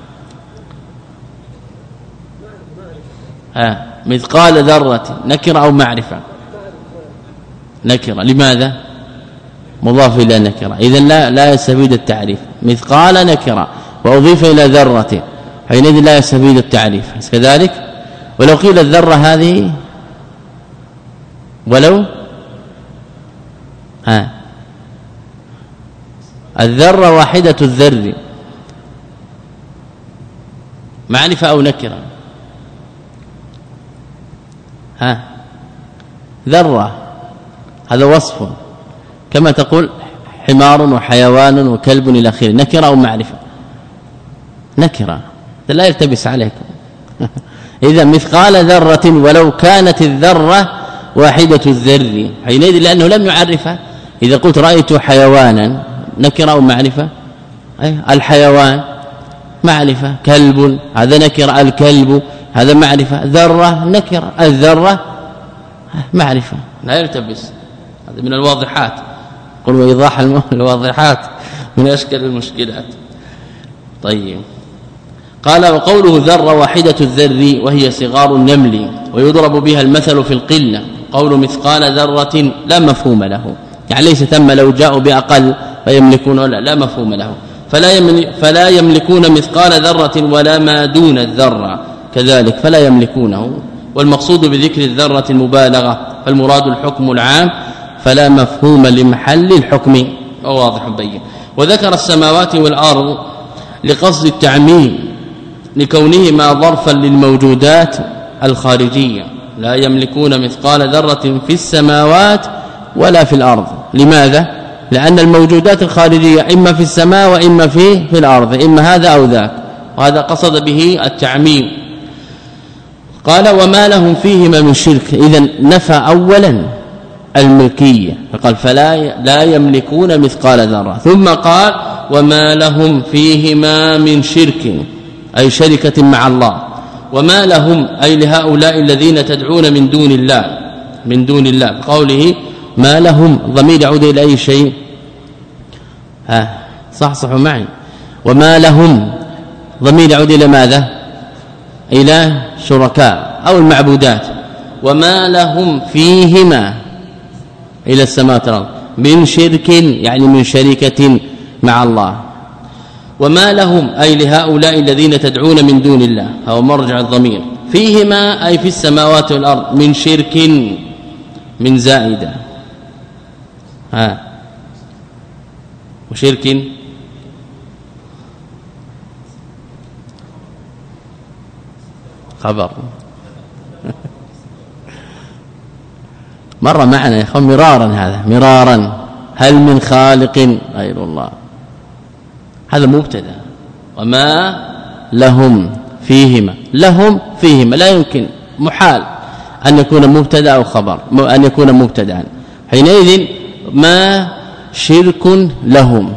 Speaker 1: ها مثقال ذرة نكرة أو معرفة؟ نكرة. لماذا؟ مضاف إلى نكرة، إذن لا لا يستفيد التعريف. مثقال نكرة وأضيف إلى ذرة، حينئذ لا يستفيد التعريف كذلك. ولو قيل الذرة هذه ولو ها الذرة واحدة الذر، معرفة أو نكرة؟ ها ذرة هذا وصف، كما تقول حمار وحيوان وكلب إلى آخره، نكرة أو معرفة؟ نكرة، لا يلتبس عليكم. إذا مثقال ذرة ولو كانت الذرة واحدة الذر، حينئذ لأنه لم يعرفها. إذا قلت رأيت حيوانا نكرة أو معرفة؟ أي الحيوان معرفة، كلب هذا نكرة، الكلب هذا معرفة، ذرة نكرة، الذرة معرفة، لا يلتبس. هذا من الواضحات، قل وإيضاح الواضحات من أشكال المشكلات. طيب قال وقوله ذرة واحدة الذر وهي صغار النمل، ويضرب بها المثل في القلة. قول مثقال ذرة لا مفهوم له، يعني ليس ثم لو جاءوا بأقل فيملكون ولا لا مفهوم له. فلا فلا يملكون مثقال ذرة ولا ما دون الذرة كذلك، فلا يملكونه. والمقصود بذكر الذرة المبالغة، فالمراد الحكم العام، فلا مفهوم لمحل الحكم، واضح بين. وذكر السماوات والأرض لقصد التعميم لكونهما ظرفا للموجودات الخارجية. لا يملكون مثقال ذرة في السماوات ولا في الأرض. لماذا؟ لأن الموجودات الخارجية إما في السماء وإما في في الأرض، إما هذا أو ذاك، وهذا قصد به التعميم. قال وما لهم فيهما من شرك، إذن نفى أولا الملكية، فقال فلا لا يملكون مثقال ذرة، ثم قال وما لهم فيهما من شرك، أي شركة مع الله. وما لهم أي لهؤلاء الذين تدعون من دون الله من دون الله بقوله ما لهم ضمير يعود إلى أي شيء ها صح صح معي وما لهم ضمير يعود إلى ماذا إلى شركاء أو المعبودات وما لهم فيهما إلى السماوات والأرض من شرك يعني من شركة مع الله وما لهم أي لهؤلاء الذين تدعون من دون الله أو مرجع الضمير فيهما أي في السماوات والأرض من شرك من زائدة ها وشرك خبر مر معنا يا اخوان مرارا هذا مرارا هل من خالق غير الله هذا مبتدا وما لهم فيهما لهم فيهما لا يمكن محال أن يكون مبتدا أو خبر أن يكون مبتدا حينئذ ما شرك لهم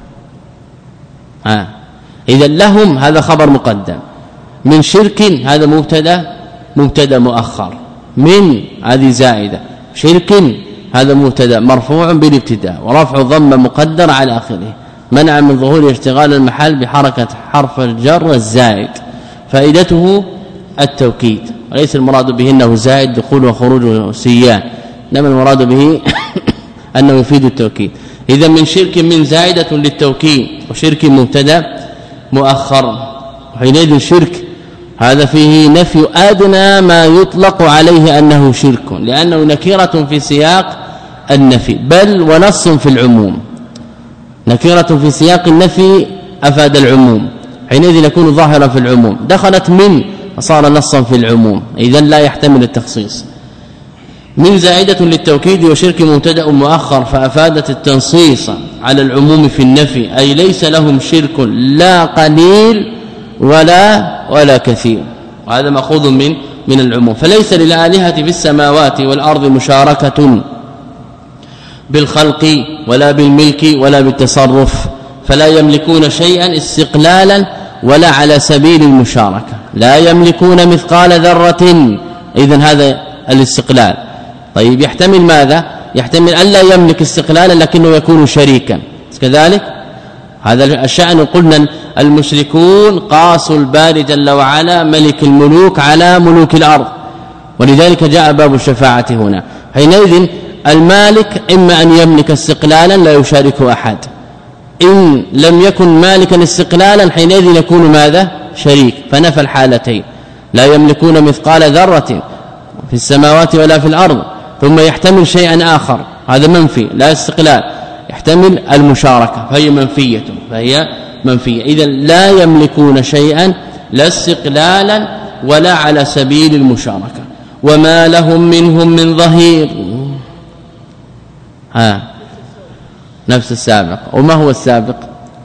Speaker 1: ها اذا لهم هذا خبر مقدم من شرك هذا مبتدا مبتدا مؤخر من هذه زائده شرك هذا مبتدا مرفوع بالابتداء ورفع الضمه مقدر على اخره منع من ظهور اشتغال المحل بحركه حرف الجر الزائد فائدته التوكيد وليس المراد به انه زائد دخول وخروج سيان انما المراد به انه يفيد التوكيد اذا من شرك من زائده للتوكيد وشرك مبتدا مؤخر حينئذ شرك هذا فيه نفي ادنى ما يطلق عليه انه شرك لانه نكره في سياق النفي بل ونص في العموم نكره في سياق النفي افاد العموم حينئذ يكون ظاهرا في العموم دخلت من وصار نصا في العموم اذا لا يحتمل التخصيص من زائده للتوكيد وشرك مبتدا مؤخر فافادت التنصيص على العموم في النفي اي ليس لهم شرك لا قليل ولا ولا كثير وهذا ماخوذ من من العموم فليس للآلهة في السماوات والأرض مشاركة بالخلق ولا بالملك ولا بالتصرف فلا يملكون شيئا استقلالا ولا على سبيل المشاركة لا يملكون مثقال ذرة إذن هذا الاستقلال طيب يحتمل ماذا يحتمل ألا يملك استقلالا لكنه يكون شريكا كذلك هذا الشأن قلنا المشركون قاسوا الباري جل وعلا ملك الملوك على ملوك الأرض ولذلك جاء باب الشفاعة هنا حينئذ المالك إما أن يملك استقلالا لا يشارك أحد إن لم يكن مالكا استقلالا حينئذ يكون ماذا شريك فنفى الحالتين لا يملكون مثقال ذرة في السماوات ولا في الأرض ثم يحتمل شيئا آخر هذا منفي لا استقلال يحتمل المشاركة فهي منفية فهي منفية إذا لا يملكون شيئا لا استقلالا ولا على سبيل المشاركة وما لهم منهم من ظهير ها نفس السابق وما هو السابق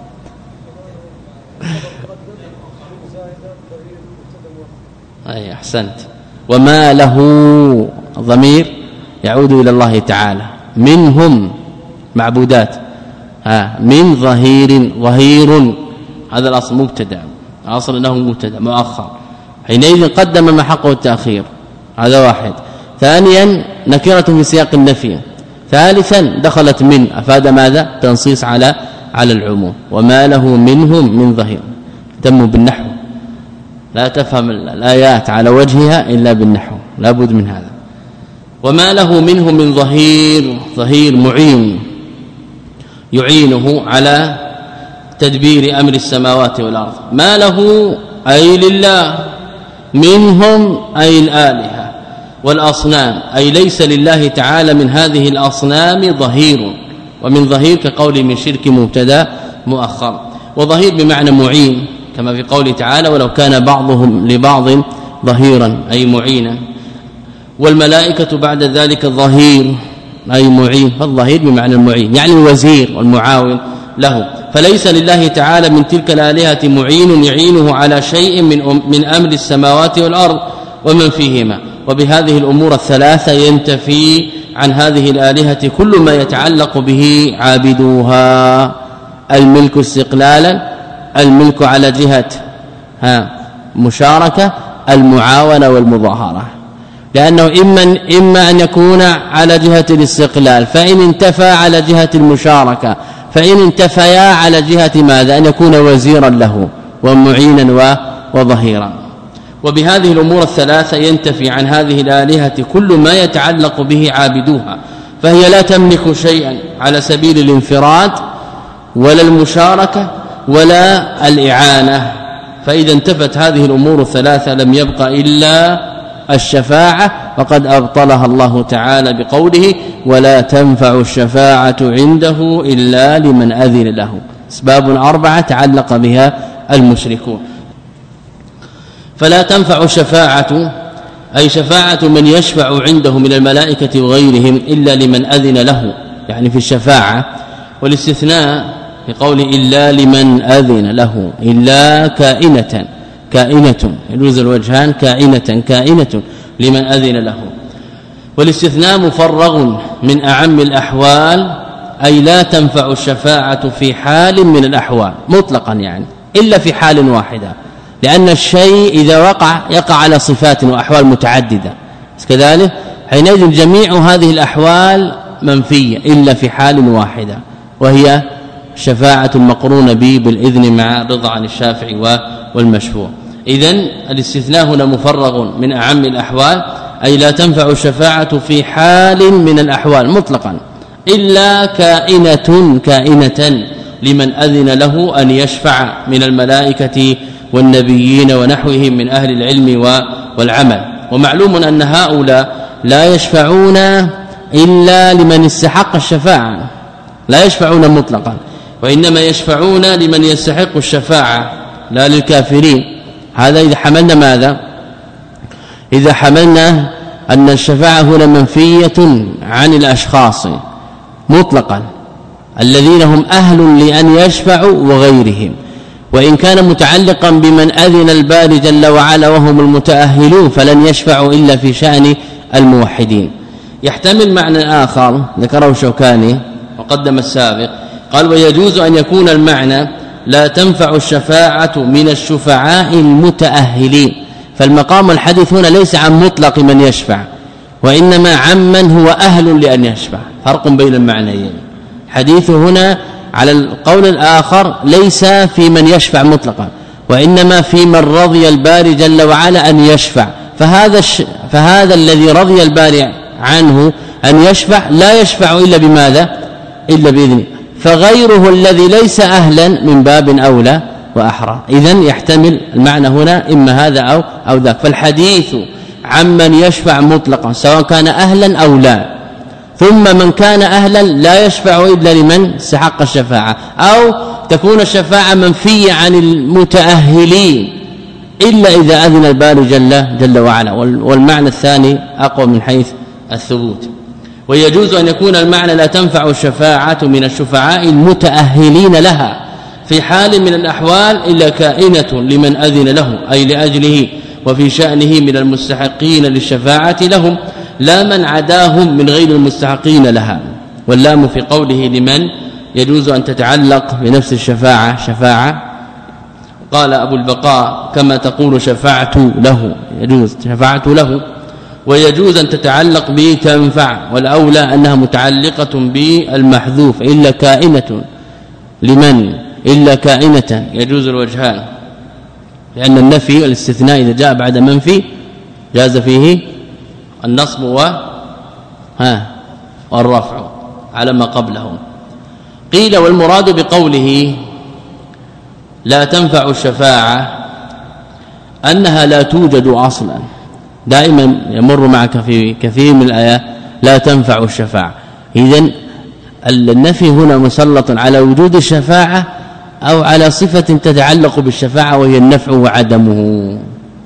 Speaker 1: اي احسنت وما له ضمير يعود إلى الله تعالى منهم معبودات ها من ظهير ظهير هذا الاصل مبتدا اصل انه مبتدا مؤخر حينئذ قدم ما حقه التاخير هذا واحد ثانيا نكره في سياق النفي ثالثا دخلت من افاد ماذا تنصيص على على العموم وما له منهم من ظهير تم بالنحو لا تفهم الايات على وجهها الا بالنحو لا بد من هذا وما له منهم من ظهير ظهير معين يعينه على تدبير أمر السماوات والأرض ما له أي لله منهم أي الآلهة والأصنام أي ليس لله تعالى من هذه الأصنام ظهير ومن ظهير كقول من شرك مبتدا مؤخر وظهير بمعنى معين كما في قوله تعالى ولو كان بعضهم لبعض ظهيرا أي معينا والملائكة بعد ذلك ظهير أي معين فالظهير بمعنى المعين يعني الوزير والمعاون له فليس لله تعالى من تلك الآلهة معين يعينه على شيء من من أمر السماوات والأرض ومن فيهما وبهذه الأمور الثلاثة ينتفي عن هذه الآلهة كل ما يتعلق به عابدوها الملك استقلالا الملك على جهة ها مشاركة المعاونة والمظاهرة، لأنه إما, إما أن يكون على جهة الاستقلال، فإن انتفى على جهة المشاركة، فإن انتفيا على جهة ماذا؟ أن يكون وزيرا له ومعينا وظهيرا. وبهذه الأمور الثلاثة ينتفي عن هذه الآلهة كل ما يتعلق به عابدوها، فهي لا تملك شيئا على سبيل الانفراد ولا المشاركة ولا الإعانة. فإذا انتفت هذه الأمور الثلاثة لم يبق إلا الشفاعة، وقد أبطلها الله تعالى بقوله ولا تنفع الشفاعة عنده إلا لمن أذن له. أسباب أربعة تعلق بها المشركون. فلا تنفع الشفاعة أي شفاعة من يشفع عنده من الملائكة وغيرهم إلا لمن أذن له، يعني في الشفاعة. والاستثناء في قول إلا لمن أذن له، إلا كائنة كائنة يجوز الوجهان، كائنة كائنة لمن أذن له. والاستثناء مفرغ من أعم الأحوال، أي لا تنفع الشفاعة في حال من الأحوال مطلقا، يعني إلا في حال واحدة، لأن الشيء إذا وقع يقع على صفات وأحوال متعددة، كذلك حينئذ جميع هذه الأحوال منفية إلا في حال واحدة، وهي شفاعة المقرونة به بالإذن مع رضا عن الشافع والمشفوع. إذن الاستثناء هنا مفرغ من أعم الأحوال، أي لا تنفع الشفاعة في حال من الأحوال مطلقا إلا كائنة كائنة لمن أذن له أن يشفع من الملائكة والنبيين ونحوهم من أهل العلم والعمل. ومعلوم أن هؤلاء لا يشفعون إلا لمن استحق الشفاعة، لا يشفعون مطلقا، وإنما يشفعون لمن يستحق الشفاعة لا للكافرين. هذا إذا حملنا ماذا؟ إذا حملنا أن الشفاعة هنا منفية عن الأشخاص مطلقا الذين هم أهل لأن يشفعوا وغيرهم، وإن كان متعلقا بمن أذن الباري جل وعلا وهم المتأهلون فلن يشفعوا إلا في شأن الموحدين. يحتمل معنى آخر ذكره الشوكاني وقدم السابق، قال ويجوز أن يكون المعنى لا تنفع الشفاعة من الشفعاء المتأهلين، فالمقام الحديث هنا ليس عن مطلق من يشفع، وإنما عن من هو أهل لأن يشفع، فرق بين المعنيين. حديث هنا على القول الآخر ليس في من يشفع مطلقا، وإنما في من رضي الباري جل وعلا أن يشفع، فهذا الش... فهذا الذي رضي الباري عنه أن يشفع لا يشفع إلا بماذا؟ إلا بإذنه، فغيره الذي ليس أهلا من باب أولى وأحرى. إذن يحتمل المعنى هنا إما هذا أو, أو ذاك. فالحديث عمن يشفع مطلقا سواء كان أهلا أو لا، ثم من كان أهلا لا يشفع إلا لمن استحق الشفاعة، أو تكون الشفاعة منفية عن المتأهلين إلا إذا أذن الباري جل, جل وعلا، والمعنى الثاني أقوى من حيث الثبوت. ويجوز أن يكون المعنى لا تنفع الشفاعة من الشفعاء المتأهلين لها في حال من الأحوال إلا كائنة لمن أذن له أي لأجله وفي شأنه من المستحقين للشفاعة لهم، لا من عداهم من غير المستحقين لها. واللام في قوله لمن يجوز أن تتعلق بنفس الشفاعة شفاعة، قال أبو البقاء كما تقول شفاعة له، يجوز شفاعة له، ويجوز أن تتعلق به تنفع، والأولى أنها متعلقة بالمحذوف إلا كائنة لمن إلا كائنة، يجوز الوجهان، لأن النفي الاستثناء إذا جاء بعد منفي جاز فيه النصب و ها والرفع على ما قبله. قيل والمراد بقوله لا تنفع الشفاعة أنها لا توجد أصلا، دائما يمر معك في كثير من الآيات لا تنفع الشفاعة. إذن النفي هنا مسلط على وجود الشفاعة أو على صفة تتعلق بالشفاعة وهي النفع وعدمه.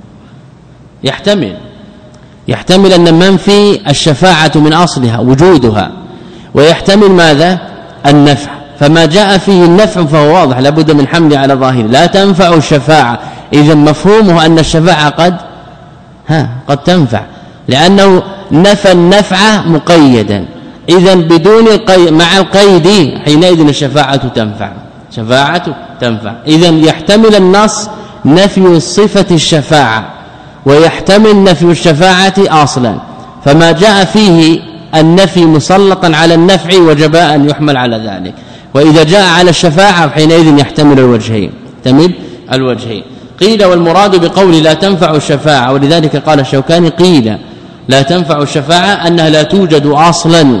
Speaker 1: يحتمل يحتمل أن منفي الشفاعة من أصلها وجودها، ويحتمل ماذا؟ النفع، فما جاء فيه النفع فهو واضح لابد من حمله على ظاهره، لا تنفع الشفاعة. إذن مفهومه أن الشفاعة قد ها قد تنفع، لأنه نفى النفع مقيدا، إذن بدون القيد مع القيد حينئذ الشفاعة تنفع، شفاعة تنفع. إذن يحتمل النص نفي صفة الشفاعة ويحتمل نفي الشفاعة أصلا، فما جاء فيه النفي مسلطا على النفع وجب أن يحمل على ذلك، وإذا جاء على الشفاعة حينئذ يحتمل الوجهين يحتمل الوجهين. قيل والمراد بقول لا تنفع الشفاعة، ولذلك قال الشوكاني قيل لا تنفع الشفاعة أنها لا توجد أصلا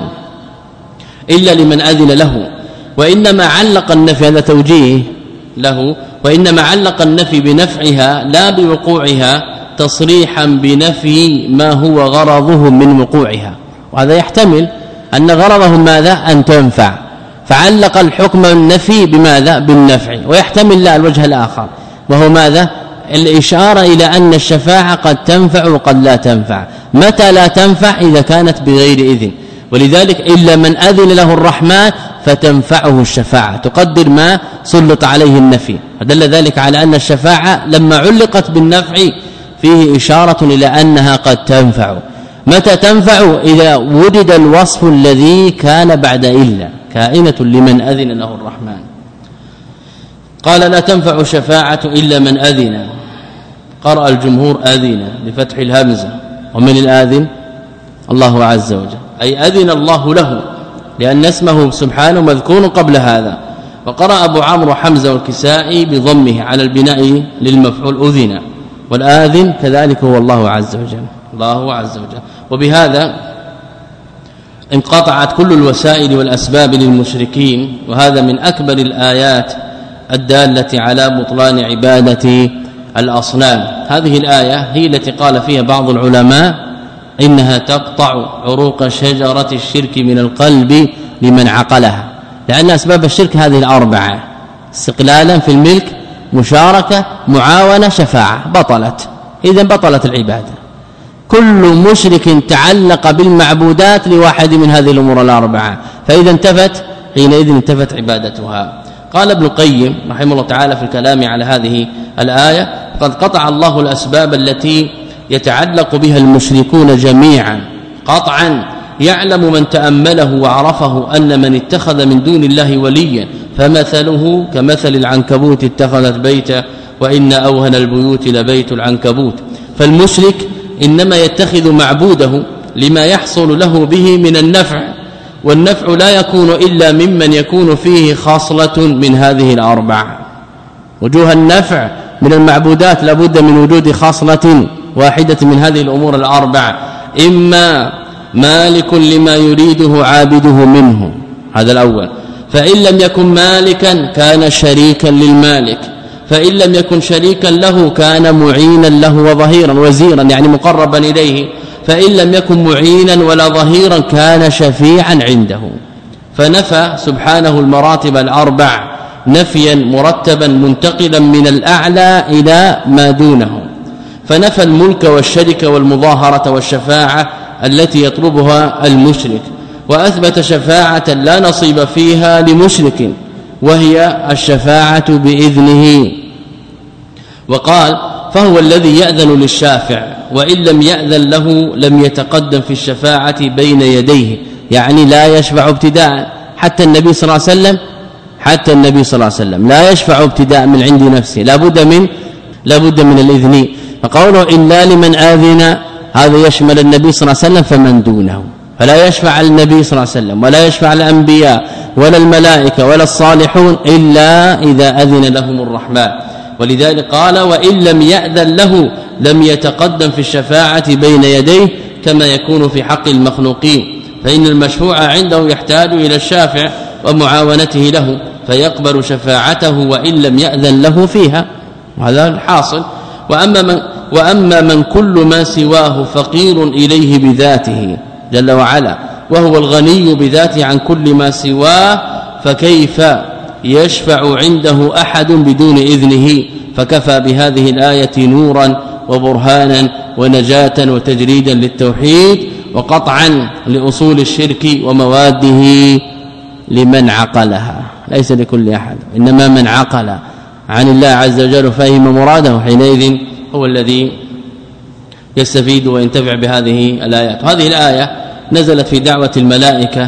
Speaker 1: إلا لمن أذن له، وإنما علق النفي، هذا توجيه له، وإنما علق النفي بنفعها لا بوقوعها تصريحا بنفي ما هو غرضه من وقوعها، وهذا يحتمل أن غرضهم ماذا؟ أن تنفع، فعلق الحكم النفي بماذا؟ بالنفع. ويحتمل لا الوجه الآخر وهو ماذا؟ الإشارة إلى أن الشفاعة قد تنفع وقد لا تنفع. متى لا تنفع؟ إذا كانت بغير إذن، ولذلك إلا من أذن له الرحمن فتنفعه الشفاعة، تقدر ما سلط عليه النفي، فدل ذلك على أن الشفاعة لما علقت بالنفع فيه إشارة إلى أنها قد تنفع. متى تنفع؟ إذا وجد الوصف الذي كان بعد إلا، كائنة لمن أذن له الرحمن. قال لا تنفع شفاعة إلا من أذن، قرأ الجمهور أذن بفتح الهمزة، ومن الآذن الله عز وجل، أي أذن الله له، لأن اسمه سبحانه مذكور قبل هذا. وقرأ أبو عمرو حمزة والكسائي بضمه على البناء للمفعول أذن، والآذن كذلك هو الله عز وجل الله عز وجل. وبهذا انقطعت كل الوسائل والأسباب للمشركين، وهذا من أكبر الآيات الدالة على بطلان عبادة الأصنام. هذه الآية هي التي قال فيها بعض العلماء إنها تقطع عروق شجرة الشرك من القلب لمن عقلها، لأن أسباب الشرك هذه الأربعة: استقلالا في الملك، مشاركة، معاونة، شفاعة، بطلت. إذن بطلت العبادة. كل مشرك تعلق بالمعبودات لواحد من هذه الأمور الأربعة، فإذا انتفت حينئذ انتفت عبادتها. قال ابن القيم رحمه الله تعالى في الكلام على هذه الآية: قد قطع الله الأسباب التي يتعلق بها المشركون جميعا قطعا، يعلم من تأمله وعرفه أن من اتخذ من دون الله وليا فمثله كمثل العنكبوت اتخذت بيتا وإن أوهن البيوت لبيت العنكبوت. فالمشرك إنما يتخذ معبوده لما يحصل له به من النفع، والنفع لا يكون إلا ممن يكون فيه خاصلة من هذه الأربع. وجوه النفع من المعبودات لابد من وجود خاصلة واحدة من هذه الأمور الأربع: إما مالك لما يريده عابده منه، هذا الأول، فإن لم يكن مالكا كان شريكا للمالك، فإن لم يكن شريكا له كان معينا له وظهيرا وزيرا يعني مقربا إليه، فإن لم يكن معينا ولا ظهيرا كان شفيعا عنده. فنفى سبحانه المراتب الأربع نفيا مرتبا منتقلا من الأعلى إلى ما دونه، فنفى الملك والشركة والمظاهرة والشفاعة التي يطلبها المشرك، وأثبت شفاعة لا نصيب فيها لمشرك وهي الشفاعة بإذنه. وقال: فهو الذي يأذن للشافع، وإن لم يأذن له لم يتقدم في الشفاعة بين يديه، يعني لا يشفع ابتداء. حتى النبي صلى الله عليه وسلم حتى النبي صلى الله عليه وسلم لا يشفع ابتداء من عند نفسه، لا بد من لا بد من الإذن. فقوله إلا لمن آذن هذا يشمل النبي صلى الله عليه وسلم فمن دونه، فلا يشفع النبي صلى الله عليه وسلم ولا يشفع الأنبياء ولا الملائكة ولا الصالحون إلا إذا أذن لهم الرحمن. ولذلك قال: وإن لم يأذن له لم يتقدم في الشفاعة بين يديه كما يكون في حق المخلوقين، فإن المشفوع عنده يحتاج إلى الشافع ومعاونته له فيقبل شفاعته وإن لم يأذن له فيها، وهذا الحاصل. وأما من, وأما من كل ما سواه فقير إليه بذاته جل وعلا، وهو الغني بذاته عن كل ما سواه، فكيف يشفع عنده أحد بدون إذنه؟ فكفى بهذه الآية نورا وبرهانا ونجاة وتجريدا للتوحيد وقطعا لأصول الشرك ومواده لمن عقلها، ليس لكل أحد، إنما من عقل عن الله عز وجل فهم مراده حينئذ هو الذي يستفيد وينتفع بهذه الآيات. وهذه الآية نزلت في دعوة الملائكة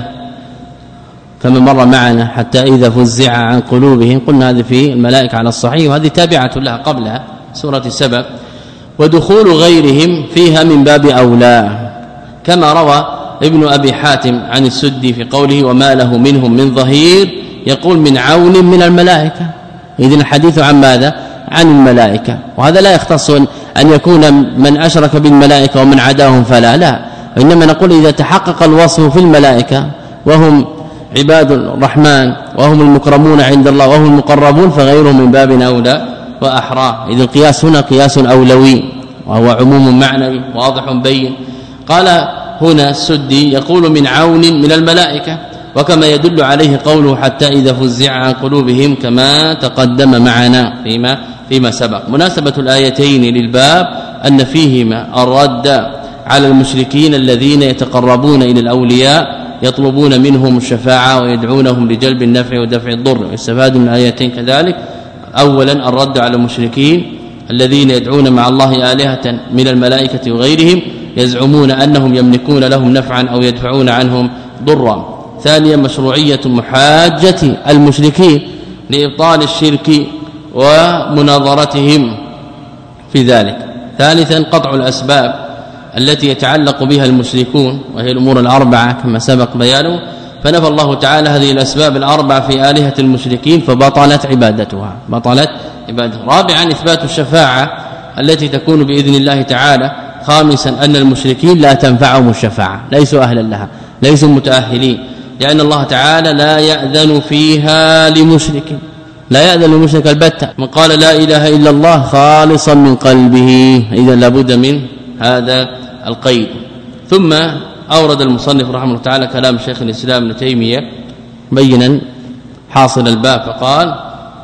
Speaker 1: كما مر معنا: حتى إذا فزع عن قلوبهم، قلنا هذه في الملائكة على الصحيح، وهذه تابعة لها قبلها سورة السبع. ودخول غيرهم فيها من باب أولى، كما روى ابن أبي حاتم عن السدي في قوله وما له منهم من ظهير، يقول من عون من الملائكة. إذن الحديث عن ماذا؟ عن الملائكة، وهذا لا يختص أن يكون من أشرك بالملائكة ومن عداهم فلا لا، وإنما نقول إذا تحقق الوصف في الملائكة وهم عباد الرحمن وهم المكرمون عند الله وهم المقربون، فغيرهم من باب أولى وأحرى. إذ القياس هنا قياس أولوي وهو عموم معنوي واضح بين. قال هنا السدي يقول من عون من الملائكة، وكما يدل عليه قوله حتى إذا فزع عن قلوبهم كما تقدم معنا فيما فيما سبق. مناسبة الآيتين للباب أن فيهما الرد على المشركين الذين يتقربون إلى الأولياء يطلبون منهم الشفاعة ويدعونهم لجلب النفع ودفع الضر. يستفاد من الآيتين كذلك أولا الرد على المشركين الذين يدعون مع الله آلهة من الملائكة وغيرهم يزعمون أنهم يملكون لهم نفعا أو يدفعون عنهم ضرا. ثانيا مشروعية محاجة المشركين لإبطال الشرك ومناظرتهم في ذلك. ثالثا قطع الأسباب التي يتعلق بها المشركون وهي الأمور الأربعة كما سبق بيانه، فنفى الله تعالى هذه الأسباب الأربعة في آلهة المشركين فبطلت عبادتها بطلت عبادتها. رابعا إثبات الشفاعة التي تكون بإذن الله تعالى. خامسا أن المشركين لا تنفعهم الشفاعة، ليسوا أهلا لها، ليسوا متأهلين، لأن الله تعالى لا يأذن فيها لمشرك، لا يأذن لمشرك البتة. من قال لا إله إلا الله خالصا من قلبه، إذا لابد من هذا القيد. ثم أورد المصنف رحمه الله تعالى كلام شيخ الإسلام ابن تيمية بينا حاصل الباب، فقال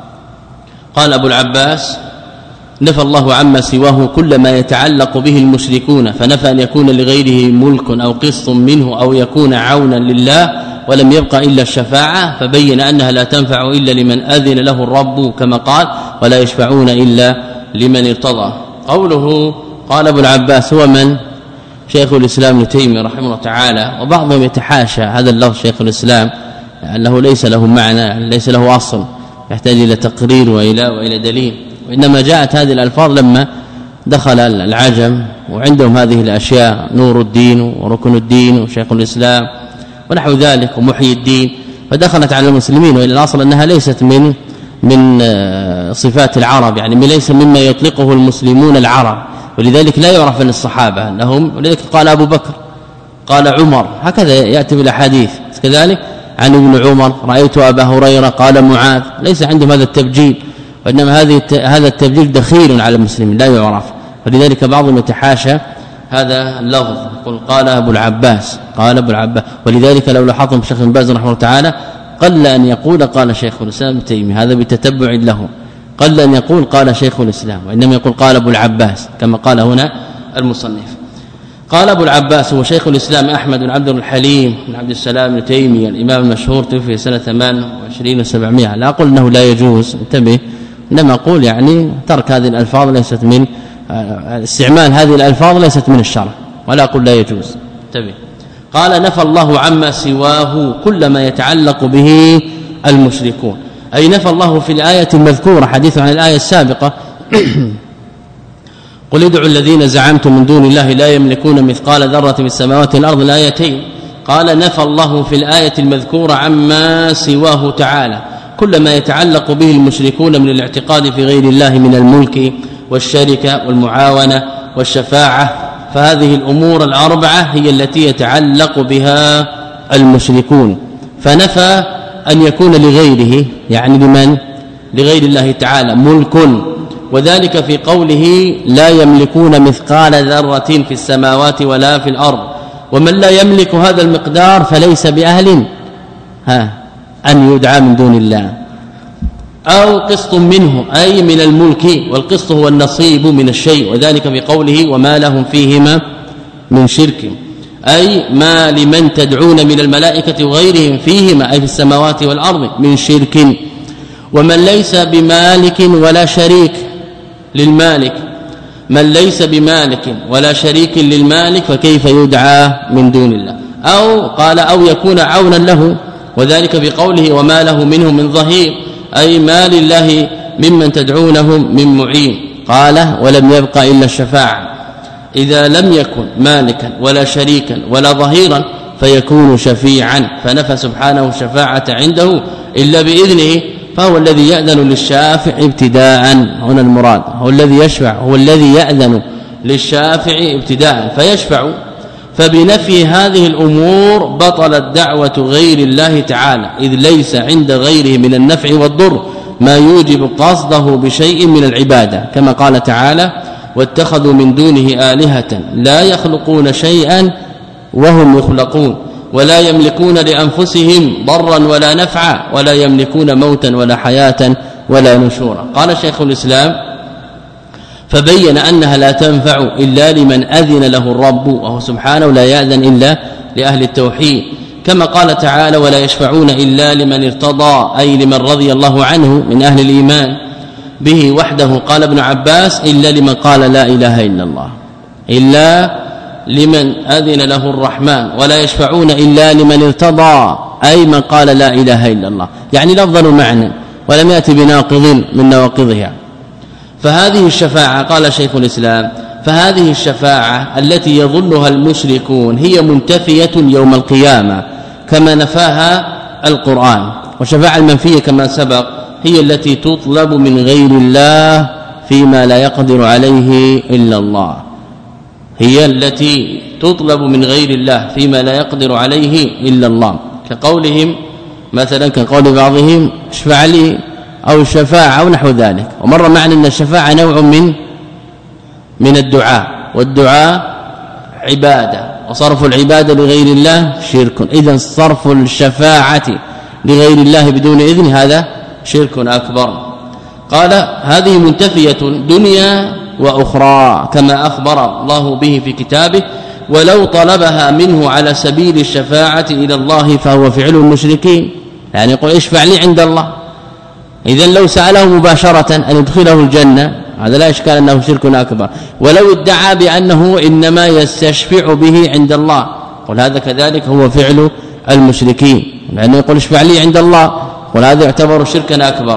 Speaker 1: قال أبو العباس نفى الله عما سواه كل ما يتعلق به المشركون، فنفى أن يكون لغيره ملك أو قسط منه أو يكون عونا لله، ولم يبقى إلا الشفاعة، فبين أنها لا تنفع إلا لمن أذن له الرب كما قال ولا يشفعون إلا لمن ارتضى. قوله قال أبو العباس هو من؟ شيخ الإسلام ابن تيمية رحمه الله تعالى، وبعضهم يتحاشى هذا اللفظ شيخ الإسلام لأنه ليس له معنى، ليس له أصل، يحتاج إلى تقرير وإلى وإلى دليل، وإنما جاءت هذه الألفاظ لما دخل العجم وعندهم هذه الأشياء نور الدين وركن الدين وشيخ الإسلام ونحو ذلك ومحيي الدين، فدخلت على المسلمين، وإلى الأصل أنها ليست من من صفات العرب، يعني ليس مما يطلقه المسلمون العرب، ولذلك لا يعرف أن الصحابة أنهم، ولذلك قال أبو بكر قال عمر، هكذا يأتي بالأحاديث كذلك عن ابن عمر رأيت أبا هريرة قال معاذ، ليس عندهم هذا التبجيل، وإنما هذه هذا التبجيل دخيل على المسلمين لا يعرف، ولذلك بعضهم يتحاشى هذا اللفظ يقول قال أبو العباس قال أبو العباس. ولذلك لو لاحظتم شيخ ابن باز رحمه الله تعالى قل أن يقول قال شيخ الإسلام ابن تيمية، هذا بتتبع له، قل أن يقول قال شيخ الإسلام، وإنما يقول قال أبو العباس كما قال هنا المصنف. قال أبو العباس هو شيخ الإسلام أحمد بن عبد الحليم بن عبد السلام بن تيمية الإمام المشهور، توفي سنة ثمان وعشرين وسبعمائة. لا أقول أنه لا يجوز، انتبه، إنما أقول يعني ترك هذه الألفاظ ليست من استعمال هذه الألفاظ ليست من الشرع، ولا أقول لا يجوز، انتبه. قال نفى الله عما سواه كل ما يتعلق به المشركون، أي نفى الله في الآية المذكورة، حديث عن الآية السابقة قل ادعوا الذين زعمتم من دون الله لا يملكون مثقال ذرة في السماوات والأرض، الآيتين. قال نفى الله في الآية المذكورة عما سواه تعالى كل ما يتعلق به المشركون من الاعتقاد في غير الله من الملك والشركة والمعاونة والشفاعة، فهذه الأمور الأربعة هي التي يتعلق بها المشركون، فنفى أن يكون لغيره، يعني لمن؟ لغير الله تعالى ملك، وذلك في قوله لا يملكون مثقال ذرة في السماوات ولا في الأرض، ومن لا يملك هذا المقدار فليس بأهل ها أن يدعى من دون الله. أو قسط منه أي من الملك، والقسط هو النصيب من الشيء، وذلك في قوله وما لهم فيهما من شرك، أي ما لمن تدعون من الملائكة وغيرهم فيهما أي في السماوات والأرض من شرك. ومن ليس بمالك ولا شريك للمالك، من ليس بمالك ولا شريك للمالك فكيف يدعى من دون الله. أو قال أو يكون عونا له، وذلك بقوله وما له منه من ظهير، أي ما لله ممن تدعونهم من معين. قال ولم يبق إلا الشفاعة إذا لم يكن مالكا ولا شريكا ولا ظهيرا فيكون شفيعا فنفى سبحانه الشفاعة عنده إلا بإذنه فهو الذي يأذن للشافع ابتداء هنا المراد هو الذي يشفع هو الذي يأذن للشافع ابتداء فيشفع فبنفي هذه الأمور بطلت دعوة غير الله تعالى إذ ليس عند غيره من النفع والضر ما يوجب قصده بشيء من العبادة كما قال تعالى واتخذوا من دونه آلهة لا يخلقون شيئا وهم يخلقون ولا يملكون لأنفسهم ضرا ولا نفعا ولا يملكون موتا ولا حياة ولا نشورا قال شيخ الإسلام فبين أنها لا تنفع إلا لمن أذن له الرب وهو سبحانه لا يأذن إلا لأهل التوحيد كما قال تعالى ولا يشفعون إلا لمن ارتضى أي لمن رضي الله عنه من أهل الإيمان به وحده قال ابن عباس إلا لمن قال لا إله إلا الله إلا لمن أذن له الرحمن ولا يشفعون إلا لمن ارتضى أي من قال لا إله إلا الله يعني لفظا ومعنى ولم يأتي بناقض من نواقضها فهذه الشفاعة قال شيخ الإسلام فهذه الشفاعة التي يظنها المشركون هي منتفية يوم القيامة كما نفاها القرآن والشفاعة المنفية كما سبق هي التي تطلب من غير الله فيما لا يقدر عليه إلا الله هي التي تطلب من غير الله فيما لا يقدر عليه إلا الله كقولهم مثلا كقول بعضهم اشفع لي أو الشفاعة أو نحو ذلك ومر معنا أن الشفاعة نوع من من الدعاء والدعاء عبادة وصرف العبادة لغير الله شرك إذن صرف الشفاعة لغير الله بدون إذن هذا شرك أكبر قال هذه منتفية دنيا وأخرى كما أخبر الله به في كتابه ولو طلبها منه على سبيل الشفاعة إلى الله فهو فعل المشركين يعني يقول اشفع لي عند الله إذن لو سأله مباشرة أن يدخله الجنة هذا لا إشكال أنه شرك أكبر ولو ادعى بأنه إنما يستشفع به عند الله قل هذا كذلك هو فعل المشركين لأنه يقول اشفع لي عند الله وهذا يعتبر شركا أكبر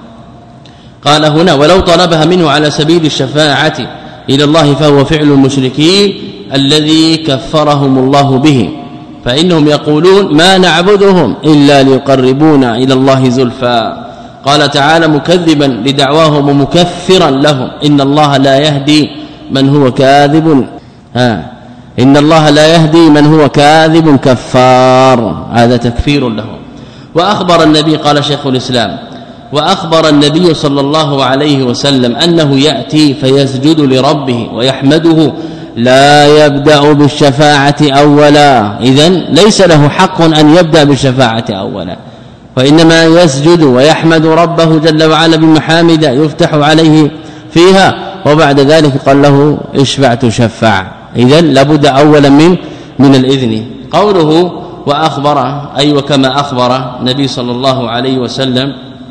Speaker 1: قال هنا ولو طلبها منه على سبيل الشفاعة إلى الله فهو فعل المشركين الذي كفرهم الله به فإنهم يقولون ما نعبدهم إلا ليقربونا إلى الله زلفى قال تعالى مكذبا لدعواهم ومكفرا لهم إن الله لا يهدي من هو كاذب ها إن الله لا يهدي من هو كاذب كفار هذا تكفير لهم وأخبر النبي قال شيخ الإسلام وأخبر النبي صلى الله عليه وسلم أنه يأتي فيسجد لربه ويحمده لا يبدأ بالشفاعة أولا إذن ليس له حق أن يبدأ بالشفاعة أولا وإنما يسجد ويحمد ربه جل وعلا بمحامد يفتح عليه فيها وبعد ذلك قال له اشفع تشفع إذن لابد أولا من من الإذن قوله وأخبر أي وكما أخبر النبي صلى الله عليه وسلم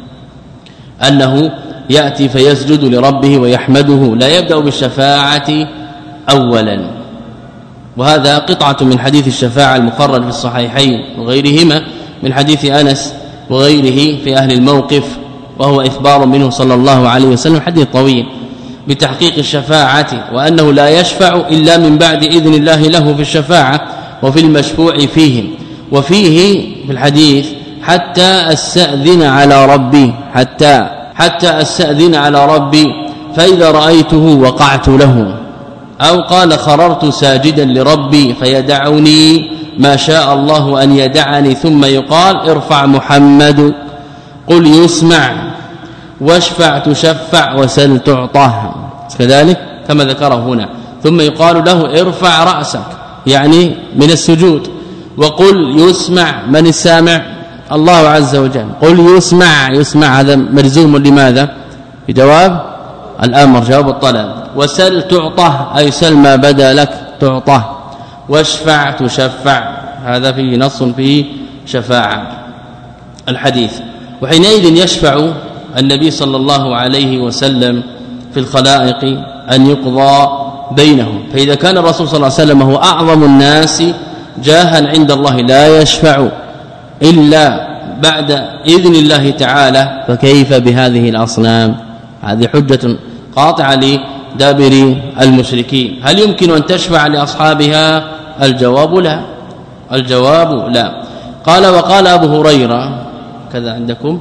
Speaker 1: أنه يأتي فيسجد لربه ويحمده لا يبدأ بالشفاعة أولا وهذا قطعة من حديث الشفاعة المخرج في الصحيحين وغيرهما من حديث أنس وغيره في أهل الموقف وهو إخبار منه صلى الله عليه وسلم حديث طويل بتحقيق الشفاعة وأنه لا يشفع إلا من بعد إذن الله له في الشفاعة وفي المشفوع فيهم وفيه في الحديث حتى استأذن على ربي حتى حتى استأذن على ربي فإذا رأيته وقعت له أو قال خررت ساجدا لربي فيدعني ما شاء الله أن يدعني ثم يقال ارفع محمد قل يسمع واشفع تشفع وسل تعطى كذلك كما ذكره هنا ثم يقال له ارفع رأسك يعني من السجود وقل يسمع من السامع الله عز وجل قل يسمع يسمع هذا ملزوم لماذا بجواب الأمر جواب الطلب وسل تعطى أي سل ما بدا لك تعطى واشفع تشفع هذا فيه نص فيه شفاعة الحديث وحينئذ يشفع النبي صلى الله عليه وسلم في الخلائق أن يقضى بينهم فإذا كان الرسول صلى الله عليه وسلم هو أعظم الناس جاها عند الله لا يشفع إلا بعد إذن الله تعالى فكيف بهذه الأصنام هذه حجة قاطعة لدابر المشركين. هل يمكن أن تشفع لأصحابها؟ الجواب لا، الجواب لا. قال وقال أبو هريرة كذا عندكم،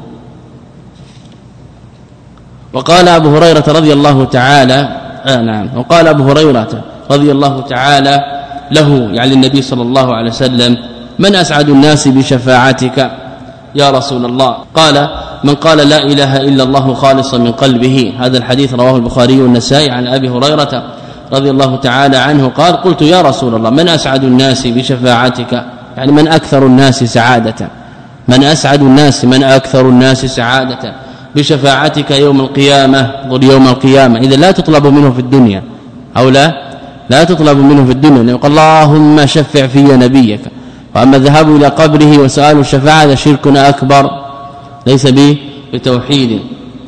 Speaker 1: وقال أبو هريرة رضي الله تعالى آه نعم وقال أبو هريرة رضي الله تعالى له يعني النبي صلى الله عليه وسلم: من أسعد الناس بشفاعتك يا رسول الله؟ قال: من قال لا إله إلا الله خالصا من قلبه. هذا الحديث رواه البخاري والنسائي عن أبي هريرة رضي الله تعالى عنه قال: قلت يا رسول الله من أسعد الناس بشفاعتك؟ يعني من أكثر الناس سعادة، من أسعد الناس من أكثر الناس سعادة بشفاعتك يوم القيامة، ضل يوم القيامة. إذا لا تطلب منه في الدنيا أو لا لا تطلب منه في الدنيا، يقول اللهم شفع في نبيك. وأما الذهاب إلى قبره وسؤال الشفاعة هذا شرك أكبر ليس به بتوحيد.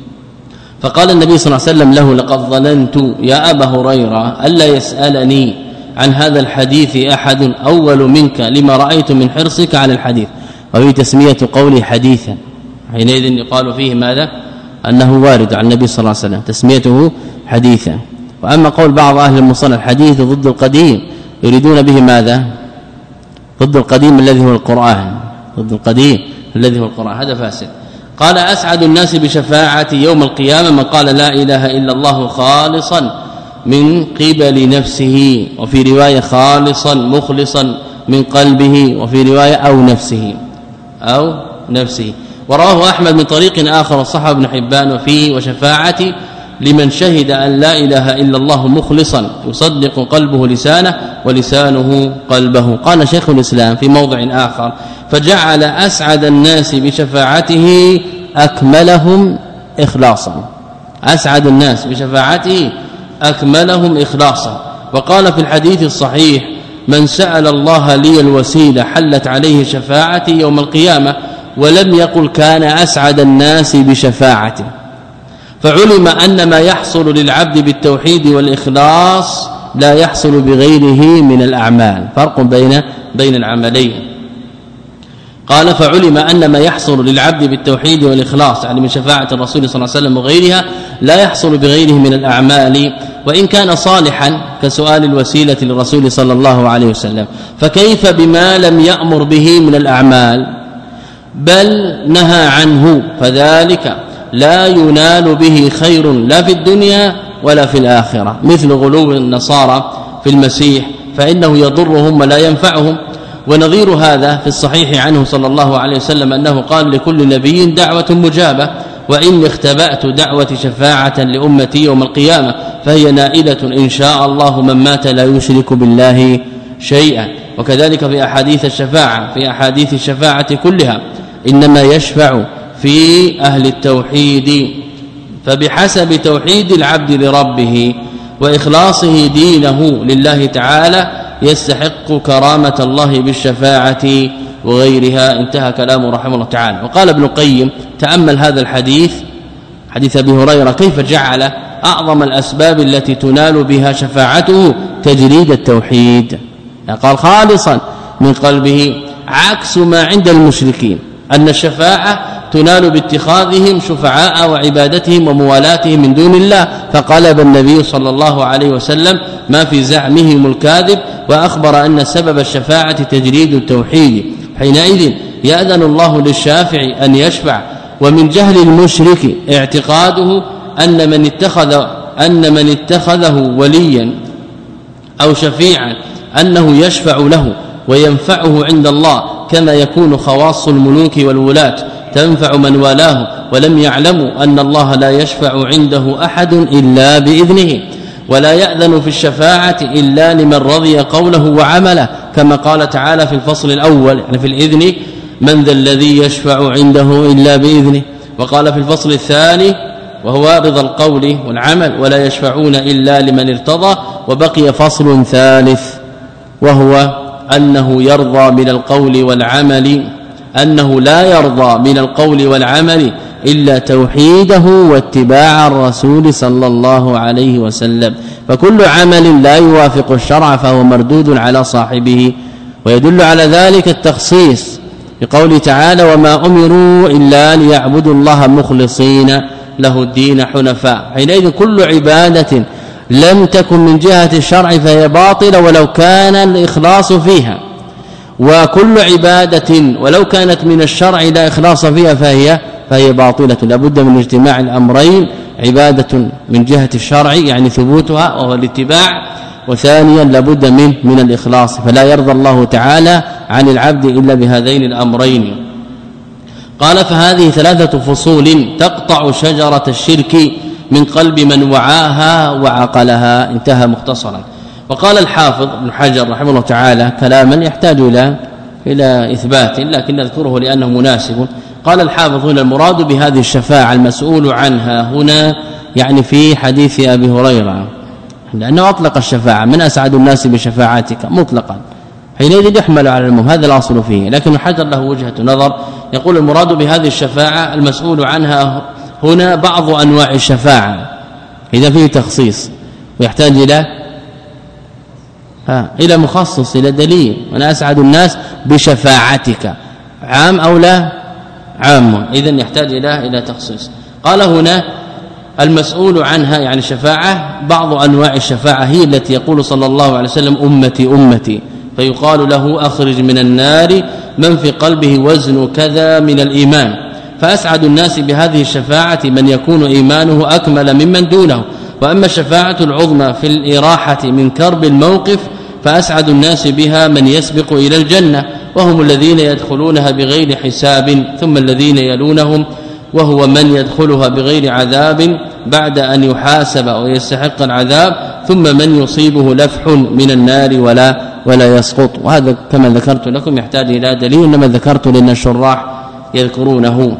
Speaker 1: فقال النبي صلى الله عليه وسلم له: لقد ظننت يا أبا هريرة ألا يسألني عن هذا الحديث أحد أول منك لما رأيت من حرصك على الحديث. وفي تسمية قولي حديثا، حينئذ يقال فيه ماذا؟ أنه وارد عن النبي صلى الله عليه وسلم تسميته حديثا. وأما قول بعض أهل المصطلح الحديث ضد القديم، يريدون به ماذا؟ ضد القديم الذي هو القرآن، ضد القديم الذي هو القرآن، هذا فاسد. قال: أسعد الناس بشفاعة يوم القيامة من قال لا إله إلا الله خالصا من قبل نفسه، وفي رواية خالصا مخلصا من قلبه، وفي رواية أو نفسه أو نفسه. ورواه أحمد من طريق آخر وصححه ابن حبان وفيه: وشفاعة لمن شهد أن لا إله إلا الله مخلصا يصدق قلبه لسانه ولسانه قلبه. قال شيخ الإسلام في موضع آخر: فجعل أسعد الناس بشفاعته أكملهم إخلاصا، أسعد الناس بشفاعته أكملهم إخلاصا. وقال في الحديث الصحيح: من سأل الله لي الوسيلة حلت عليه شفاعتي يوم القيامة، ولم يقل كان أسعد الناس بشفاعته. فعلم أن ما يحصل للعبد بالتوحيد والإخلاص لا يحصل بغيره من الأعمال، فرق بين بين العملين. قال: فعلم أن ما يحصل للعبد بالتوحيد والإخلاص يعني من شفاعة الرسول صلى الله عليه وسلم وغيرها لا يحصل بغيره من الأعمال، وإن كان صالحا كسؤال الوسيلة للرسول صلى الله عليه وسلم. فكيف بما لم يأمر به من الأعمال بل نهى عنه؟ فذلك لا ينال به خير لا في الدنيا ولا في الآخرة، مثل غلو النصارى في المسيح فإنه يضرهم ولا ينفعهم. ونظير هذا في الصحيح عنه صلى الله عليه وسلم أنه قال: لكل نبي دعوة مجابة، وإني اختبأت دعوة شفاعة لأمتي يوم القيامة فهي نائلة إن شاء الله من مات لا يشرك بالله شيئا. وكذلك في أحاديث الشفاعة في أحاديث الشفاعة كلها إنما يشفع في أهل التوحيد، فبحسب توحيد العبد لربه وإخلاصه دينه لله تعالى يستحق كرامة الله بالشفاعة وغيرها. انتهى كلامه رحمه الله تعالى. وقال ابن القيم: تأمل هذا الحديث، حديث أبي هريرة، كيف جعل أعظم الأسباب التي تنال بها شفاعته تجريد التوحيد، قال خالصا من قلبه، عكس ما عند المشركين أن الشفاعة تنال باتخاذهم شفعاء وعبادتهم وموالاتهم من دون الله. فقلب النبي صلى الله عليه وسلم ما في زعمهم الكاذب، وأخبر أن سبب الشفاعة تجريد التوحيد. حينئذ يأذن الله للشافع أن يشفع. ومن جهل المشرك اعتقاده أن من اتخذ أن من اتخذه وليا أو شفيعا أنه يشفع له وينفعه عند الله، كما يكون خواص الملوك والولاة تنفع من والاه، ولم يعلموا أن الله لا يشفع عنده أحد إلا بإذنه، ولا يأذن في الشفاعة إلا لمن رضي قوله وعمله، كما قال تعالى في الفصل الأول يعني في الإذن: من ذا الذي يشفع عنده إلا بإذنه. وقال في الفصل الثاني وهو رضا القول والعمل: ولا يشفعون إلا لمن ارتضى. وبقي فصل ثالث وهو أنه يرضى من القول والعمل أنه لا يرضى من القول والعمل إلا توحيده واتباع الرسول صلى الله عليه وسلم. فكل عمل لا يوافق الشرع فهو مردود على صاحبه. ويدل على ذلك التخصيص بقوله تعالى: وما أمروا إلا ليعبدوا الله مخلصين له الدين حنفاء. حينئذ كل عبادة لم تكن من جهة الشرع فهي باطلة ولو كان الإخلاص فيها، وكل عبادة ولو كانت من الشرع لا إخلاص فيها فهي فهي باطلة. لابد من اجتماع الأمرين، عبادة من جهة الشرع يعني ثبوتها وهو الاتباع، وثانيا لابد من من الإخلاص، فلا يرضى الله تعالى عن العبد إلا بهذين الأمرين. قال فهذه ثلاثة فصول تقطع شجرة الشرك من قلب من وعاها وعقلها. انتهى مختصرا. وقال الحافظ ابن حجر رحمه الله تعالى كلاما يحتاج إلى إلى إثبات لكن نذكره لأنه مناسب. قال الحافظ هنا المراد بهذه الشفاعة المسؤول عنها هنا يعني في حديث أبي هريرة، لأنه أطلق الشفاعة من أسعد الناس بشفاعتك مطلقا، حينئذ يحمل على العموم، هذا الأصل فيه. لكن الحجر له وجهة نظر، يقول المراد بهذه الشفاعة المسؤول عنها هنا بعض أنواع الشفاعة، إذا فيه تخصيص ويحتاج إلى ها إلى مخصص إلى دليل. من أسعد الناس بشفاعتك عام أو لا عام، إذن يحتاج إلى إلى تخصيص. قال هنا المسؤول عنها يعني شفاعة بعض أنواع الشفاعة هي التي يقول صلى الله عليه وسلم أمتي أمتي، فيقال له أخرج من النار من في قلبه وزن كذا من الإيمان، فأسعد الناس بهذه الشفاعة من يكون إيمانه أكمل ممن دونه. وأما الشفاعة العظمى في الإراحة من كرب الموقف فأسعد الناس بها من يسبق إلى الجنة، وهم الذين يدخلونها بغير حساب، ثم الذين يلونهم وهو من يدخلها بغير عذاب بعد أن يحاسب ويستحق العذاب، ثم من يصيبه لفح من النار ولا ولا يسقط. وهذا كما ذكرت لكم يحتاج إلى دليل، إنما ذكرت لأن الشراح يذكرونه.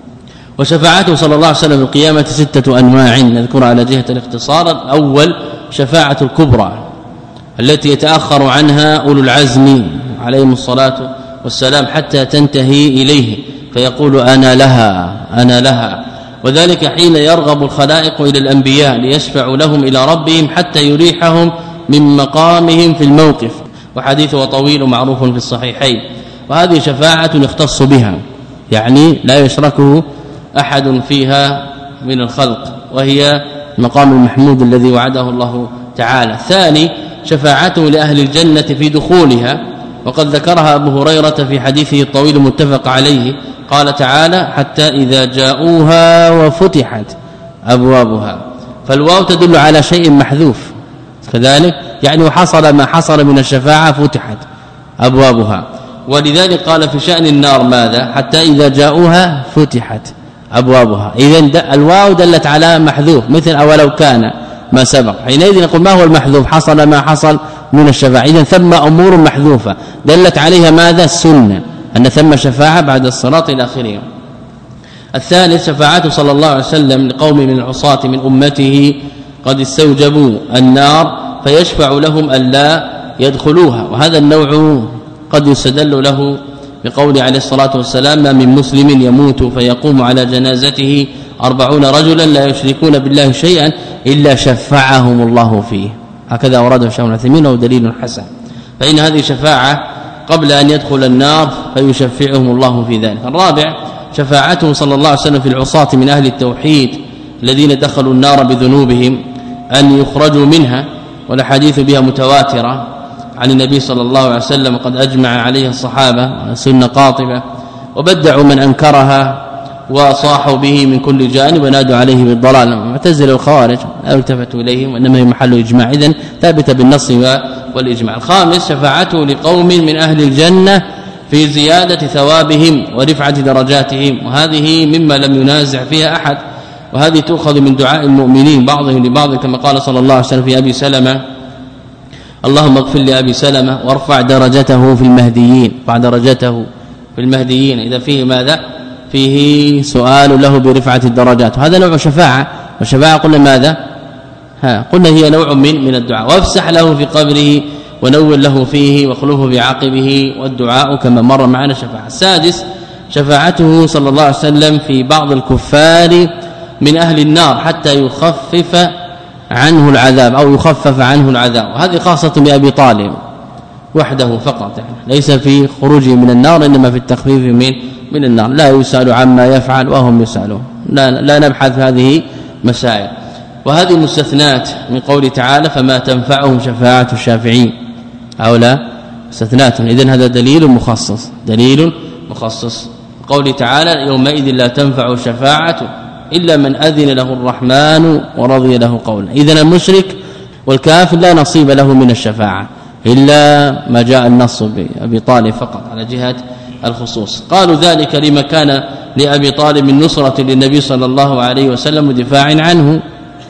Speaker 1: وشفاعته صلى الله عليه وسلم في القيامة ستة أنواع نذكر على جهة الاختصار. الأول شفاعة الكبرى التي يتأخر عنها أولو العزم عليهم الصلاة والسلام حتى تنتهي إليه، فيقول أنا لها أنا لها، وذلك حين يرغب الخلائق إلى الأنبياء ليشفعوا لهم إلى ربهم حتى يريحهم من مقامهم في الموقف، وحديثه طويل معروف في الصحيحين. وهذه شفاعة يختص بها يعني لا يشركه أحد فيها من الخلق، وهي المقام المحمود الذي وعده الله تعالى. الثاني شفاعته لأهل الجنة في دخولها، وقد ذكرها أبو هريرة في حديثه الطويل المتفق عليه، قال تعالى حتى إذا جاءوها وفتحت أبوابها، فالواو تدل على شيء محذوف كذلك يعني وحصل ما حصل من الشفاعة فتحت أبوابها. ولذلك قال في شأن النار ماذا؟ حتى إذا جاءوها فتحت أبوابها، إذن الواو دلت على محذوف مثل أولو كان ما سبق. حينئذ نقول ما هو المحذوف؟ حصل ما حصل من الشفاعة، إذن ثم أمور محذوفة دلت عليها ماذا؟ السنة أن ثم شفاعة بعد الصلاة إلى آخره. الثالث شفاعته صلى الله عليه وسلم لقوم من العصاة من أمته قد استوجبوا النار فيشفع لهم ألا يدخلوها، وهذا النوع قد يستدل له بقول عليه الصلاة والسلام ما من مسلم يموت فيقوم على جنازته أربعون رجلا لا يشركون بالله شيئا إلا شفعهم الله فيه، هكذا ورده الشيخ ابن عثيمين ودليل حسن. فإن هذه شفاعة قبل أن يدخل النار فيشفعهم الله في ذلك. الرابع شفاعته صلى الله عليه وسلم في العصاة من أهل التوحيد الذين دخلوا النار بذنوبهم أن يخرجوا منها، والحديث بها متواترة عن النبي صلى الله عليه وسلم قد أجمع عليها الصحابة سنة قاطبة، وبدعوا من أنكرها وصاحوا به من كل جانب ونادوا عليه بالضلال. معتزله الخوارج لا التفتوا اليهم وانما هي محل اجماع، اذن ثابته بالنص والاجماع. الخامس شفاعته لقوم من أهل الجنة في زيادة ثوابهم ورفعة درجاتهم، وهذه مما لم ينازع فيها أحد، وهذه تؤخذ من دعاء المؤمنين بعضهم لبعض كما قال صلى الله عليه وسلم في أبي سلمة اللهم اغفر لأبي سلمة وارفع درجته في المهديين، ارفع درجته في المهديين، إذا فيه ماذا؟ فيه سؤال له برفعة الدرجات، وهذا نوع شفاعة. والشفاعة قلنا ماذا؟ ها قلنا هي نوع من من الدعاء. وافسح له في قبره ونور له فيه واخلفه بعقبه، والدعاء كما مر معنا شفاعة. السادس شفاعته صلى الله عليه وسلم في بعض الكفار من أهل النار حتى يخفف عنه العذاب أو يخفف عنه العذاب، وهذه خاصة بأبي طالب وحده فقط يعني ليس في خروجه من النار انما في التخفيف من من النار لا يسأل عما يفعل وهم يسألون لا لا نبحث هذه مسائل وهذه مستثنات من قوله تعالى فما تنفعهم شفاعة الشافعين هؤلاء مستثنات اذن هذا دليل مخصص دليل مخصص قوله تعالى يومئذ لا تنفع الشفاعة إلا من أذن له الرحمن ورضي له قولا اذن المشرك والكافر لا نصيب له من الشفاعة إلا ما جاء النص بأبي طالب فقط على جهة الخصوص قالوا ذلك لما كان لأبي طالب من نصرة للنبي صلى الله عليه وسلم ودفاع عنه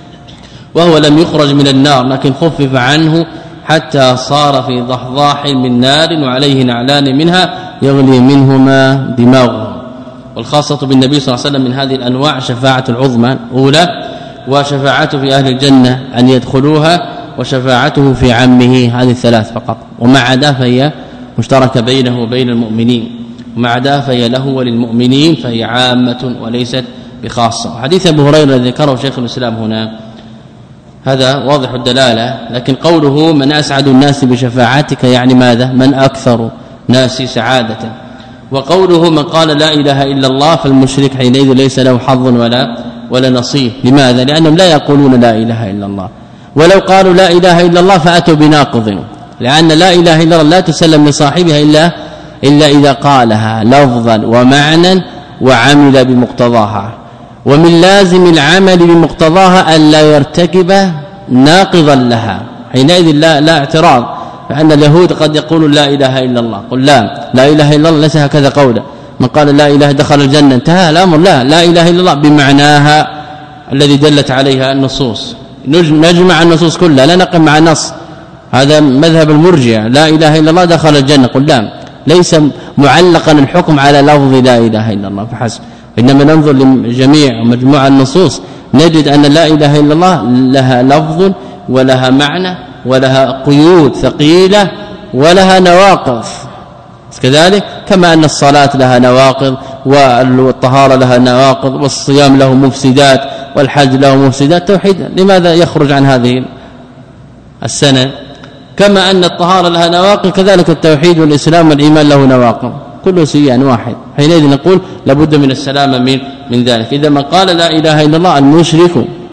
Speaker 1: وهو لم يخرج من النار لكن خفف عنه حتى صار في ضحضاح من نار وعليه نعلان منها يغلي منهما دماغه والخاصة بالنبي صلى الله عليه وسلم من هذه الأنواع شفاعة العظمى الأولى وشفاعته في أهل الجنة أن يدخلوها وشفاعته في عمه هذه الثلاث فقط ومع عدا فهي مشتركه بينه وبين المؤمنين ومع عدا فهي له وللمؤمنين فهي عامة وليست بخاصة حديث ابو هريره الذي ذكره شيخ الإسلام هنا هذا واضح الدلاله لكن قوله من أسعد الناس بشفاعتك يعني ماذا من أكثر ناس سعادة وقوله من قال لا إله إلا الله فالمشرك حينئذ ليس له حظ ولا ولا نصيب لماذا لأنهم لا يقولون لا إله إلا الله ولو قالوا لا إله إلا الله فأتوا بناقض لأن لا إله إلا الله لا تسلم لصاحبها إلا إلا إذا قالها لفظا ومعنى وعمل بمقتضاها ومن لازم العمل بمقتضاها أن لا يرتكب ناقضا لها حينئذ لا لا اعتراض فأن اليهود قد يقولوا لا إله إلا الله قل لا لا إله إلا الله ليس هكذا قولا من قال لا إله دخل الجنة انتهى الأمر لا لا إله إلا الله بمعناها الذي دلت عليها النصوص نجمع النصوص كلها لا نقم مع نص هذا مذهب المرجئه لا اله الا الله دخل الجنه قل لا ليس معلقا الحكم على لفظ لا اله الا الله فحسب انما ننظر لجميع مجموعه النصوص نجد أن لا اله الا الله لها لفظ ولها معنى ولها قيود ثقيله ولها نواقض كذلك كما أن الصلاة لها نواقض والطهارة لها نواقض والصيام له مفسدات والحج له مفسدات توحيد لماذا يخرج عن هذه السنة كما أن الطهارة لها نواقض كذلك التوحيد والإسلام والإيمان له نواقض كله شيء واحد حينئذ نقول لابد من السلامة من من ذلك إذا من قال لا إله إلا الله المشرك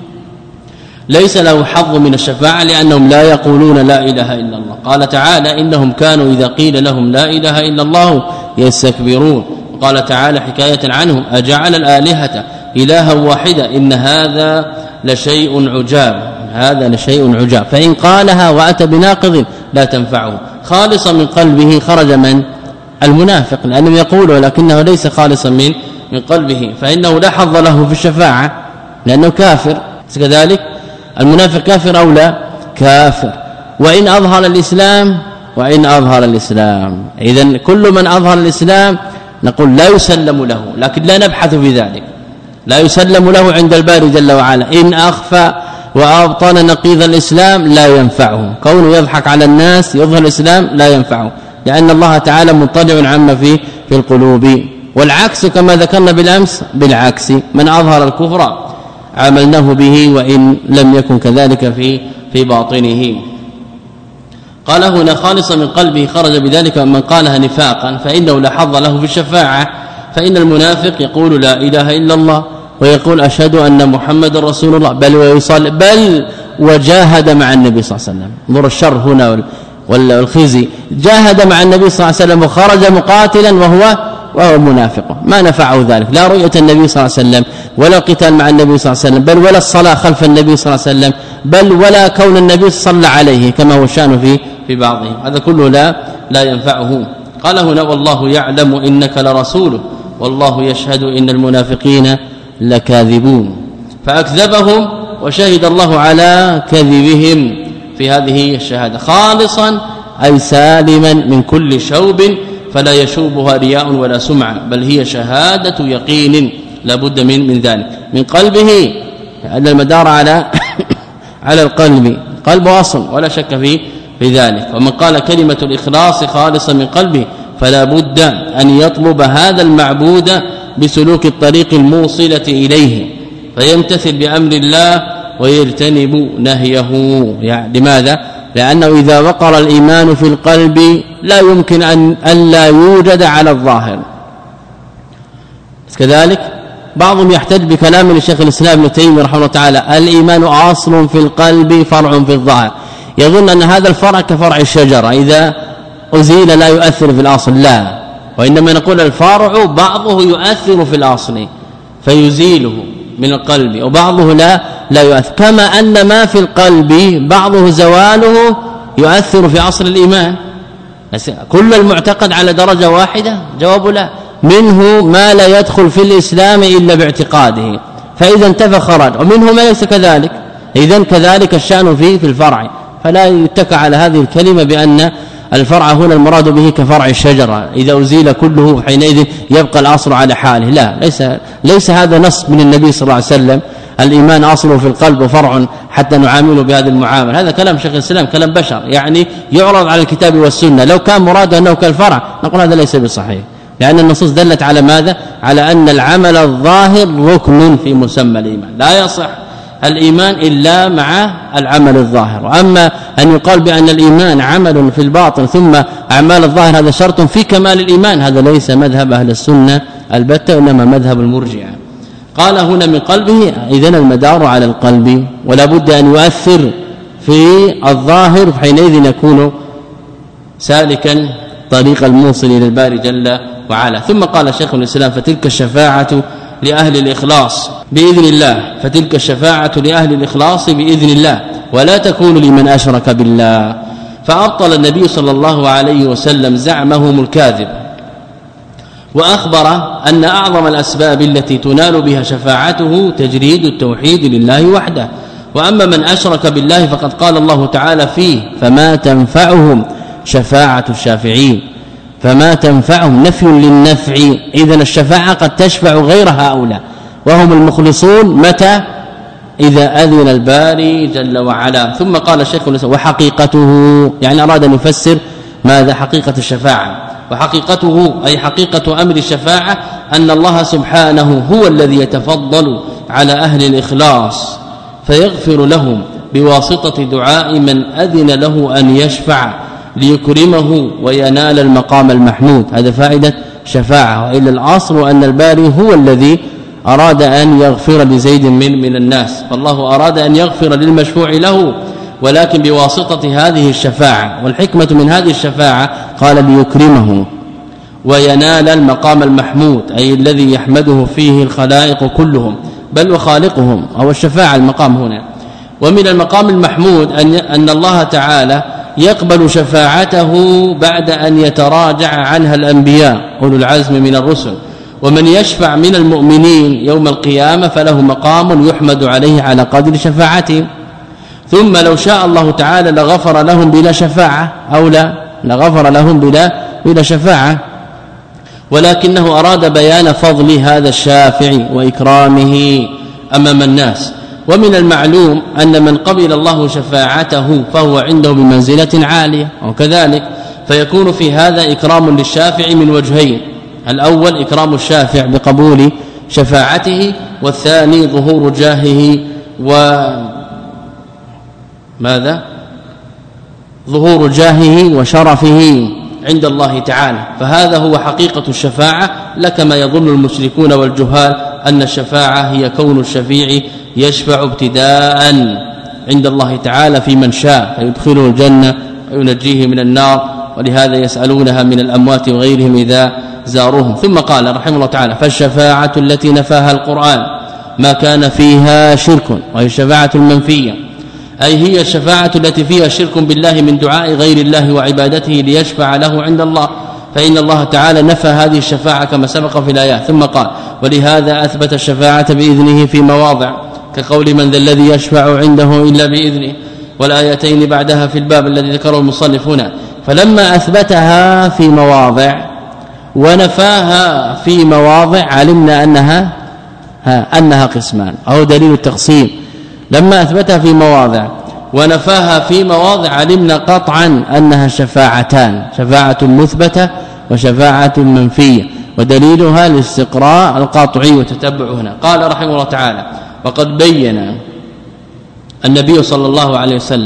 Speaker 1: ليس له حظ من الشفاعة لأنهم لا يقولون لا إله إلا الله قال تعالى إنهم كانوا إذا قيل لهم لا إله إلا الله يستكبرون قال تعالى حكاية عنهم أجعل الآلهة إلها واحدة إن هذا لشيء عجاب هذا لشيء عجاب فإن قالها وأتى بناقض لا تنفعه خالصا من قلبه خرج من المنافق لأنه يقول لكنه ليس خالصا من من قلبه فإنه لا حظ له في الشفاعة لأنه كافر كذلك المنافق كافر أو لا كافر وإن أظهر الإسلام وإن أظهر الإسلام إذن كل من أظهر الإسلام نقول لا يسلم له لكن لا نبحث في ذلك لا يسلم له عند الباري جل وعلا إن أخفى وأبطن نقيض الإسلام لا ينفعه كونه يضحك على الناس يظهر الإسلام لا ينفعه لأن الله تعالى مطلع عما في في القلوب والعكس كما ذكرنا بالأمس بالعكس من أظهر الكفر عملناه به وإن لم يكن كذلك في في باطنه قال هنا خالصا من قلبه خرج بذلك من قالها نفاقا فإنه لا حظ له في الشفاعة فإن المنافق يقول لا إله إلا الله ويقول أشهد أن محمد رسول الله بل ويصلي بل وجاهد مع النبي صلى الله عليه وسلم انظر الشر هنا والخزي جاهد مع النبي صلى الله عليه وسلم وخرج مقاتلا وهو وهو منافق ما نفعه ذلك لا رؤية النبي صلى الله عليه وسلم ولا قتال مع النبي صلى الله عليه وسلم بل ولا الصلاة خلف النبي صلى الله عليه وسلم بل ولا كون النبي صلى عليه كما هو شأنه في في بعضهم هذا كله لا لا ينفعه قال هنا والله يعلم إنك لرسوله والله يشهد إن المنافقين لكاذبون فأكذبهم وشهد الله على كذبهم في هذه الشهادة خالصا أي سالما من كل شوب فلا يشوبها رياء ولا سمعة بل هي شهادة يقين لا بد من من ذلك من قلبه أن المدار على على القلب قلب اصل ولا شك فيه في ذلك ومن قال كلمة الإخلاص خالصا من قلبه فلا بد أن يطلب هذا المعبود بسلوك الطريق الموصلة إليه فيمتثل بأمر الله ويجتنب نهيه يعني لماذا لأنه إذا وقر الإيمان في القلب لا يمكن أن ألا يوجد على الظاهر. كذلك بعضهم يحتج بكلام الشيخ الإسلام ابن تيمية رحمه الله تعالى الإيمان أصل في القلب فرع في الظاهر، يظن أن هذا الفرع كفرع الشجرة إذا أزيل لا يؤثر في الأصل، لا، وإنما نقول الفرع بعضه يؤثر في الأصل فيزيله من القلب وبعضه لا لا يؤثر، كما أن ما في القلب بعضه زواله يؤثر في أصل الإيمان. كل المعتقد على درجة واحدة؟ جواب لا، منه ما لا يدخل في الإسلام إلا باعتقاده فإذا انتفى خرج، ومنه ما ليس كذلك، إذن كذلك الشأن فيه في الفرع، فلا يتكى على هذه الكلمة بأن الفرع هنا المراد به كفرع الشجرة إذا أزيل كله حينئذ يبقى الأصل على حاله، لا، ليس ليس هذا نص من النبي صلى الله عليه وسلم الإيمان أصله في القلب وفرع حتى نعامله بهذه المعامله، هذا كلام شيخ الإسلام كلام بشر يعني يعرض على الكتاب والسنة، لو كان مراده أنه كالفرع نقول هذا ليس بصحيح، لأن النصوص دلت على ماذا؟ على أن العمل الظاهر ركن في مسمى الإيمان، لا يصح الإيمان إلا مع العمل الظاهر. وأما أن يقال بأن الإيمان عمل في الباطن ثم أعمال الظاهر هذا شرط في كمال الإيمان، هذا ليس مذهب أهل السنة البتة إنما مذهب المرجئة. قال هنا من قلبه، إذن المدار على القلب ولا بد أن يؤثر في الظاهر حينئذ يكون سالكا طريق الموصل إلى الباري جل وعلا. ثم قال شيخ الإسلام فتلك الشفاعة لأهل الإخلاص بإذن الله، فتلك الشفاعة لأهل الإخلاص بإذن الله ولا تكون لمن أشرك بالله. فأبطل النبي صلى الله عليه وسلم زعمهم الكاذب وأخبر أن أعظم الأسباب التي تنال بها شفاعته تجريد التوحيد لله وحده، وأما من أشرك بالله فقد قال الله تعالى فيه فما تنفعهم شفاعة الشافعين، فما تنفعهم نفي للنفع، إذن الشفاعة قد تشفع غير هؤلاء وهم المخلصون متى؟ إذا أذن الباري جل وعلا. ثم قال الشيخ الإسلام وحقيقته، يعني أراد أن يفسر ماذا حقيقة الشفاعة، وحقيقته أي حقيقة أمر الشفاعة أن الله سبحانه هو الذي يتفضل على أهل الإخلاص فيغفر لهم بواسطة دعاء من أذن له أن يشفع ليكرمه وينال المقام المحمود، هذا فائدة شفاعة. وإلا الأصل أن الباري هو الذي أراد أن يغفر لزيد من من الناس، فالله أراد أن يغفر للمشفوع له ولكن بواسطة هذه الشفاعة، والحكمة من هذه الشفاعة قال ليكرمه وينال المقام المحمود أي الذي يحمده فيه الخلائق كلهم بل وخالقهم، أو الشفاعة المقام هنا. ومن المقام المحمود أن أن الله تعالى يقبل شفاعته بعد أن يتراجع عنها الأنبياء أولو العزم من الرسل، ومن يشفع من المؤمنين يوم القيامة فله مقام يحمد عليه على قدر شفاعته. ثم لو شاء الله تعالى لغفر لهم بلا شفاعة أو لا لغفر لهم بلا بلا شفاعة، ولكنه أراد بيان فضل هذا الشافع وإكرامه أمام الناس. ومن المعلوم أن من قبل الله شفاعته فهو عنده بمنزلة عالية، وكذلك فيكون في هذا إكرام للشافع من وجهين، الأول إكرام الشافع بقبول شفاعته، والثاني ظهور جاهه وماذا ظهور جاهه وشرفه عند الله تعالى. فهذا هو حقيقة الشفاعة، لا كما يظن المشركون والجهال أن الشفاعة هي كون الشفيع يشفع ابتداء عند الله تعالى في من شاء فيدخله الجنة وينجيه من النار، ولهذا يسألونها من الأموات وغيرهم إذا زاروهم. ثم قال رحمه الله تعالى فالشفاعة التي نفاها القرآن ما كان فيها شرك، وهي الشفاعة المنفية، أي هي الشفاعة التي فيها شرك بالله من دعاء غير الله وعبادته ليشفع له عند الله، فإن الله تعالى نفى هذه الشفاعة كما سبق في الآيات. ثم قال ولهذا أثبت الشفاعة بإذنه في مواضع كقول من ذا الذي يشفع عنده إلا بإذنه، والآيتين بعدها في الباب الذي ذكره المصنف هنا. فلما أثبتها في مواضع ونفاها في مواضع علمنا أنها ها أنها قسمان، أو دليل التقسيم. لما أثبتها في مواضع ونفاها في مواضع علمنا قطعا أنها شفاعتان، شفاعة مثبتة وشفاعة منفية، ودليلها الاستقراء القاطعي وتتبع هنا. قال رحمه الله تعالى وقد بين النبي صلى الله عليه وسلم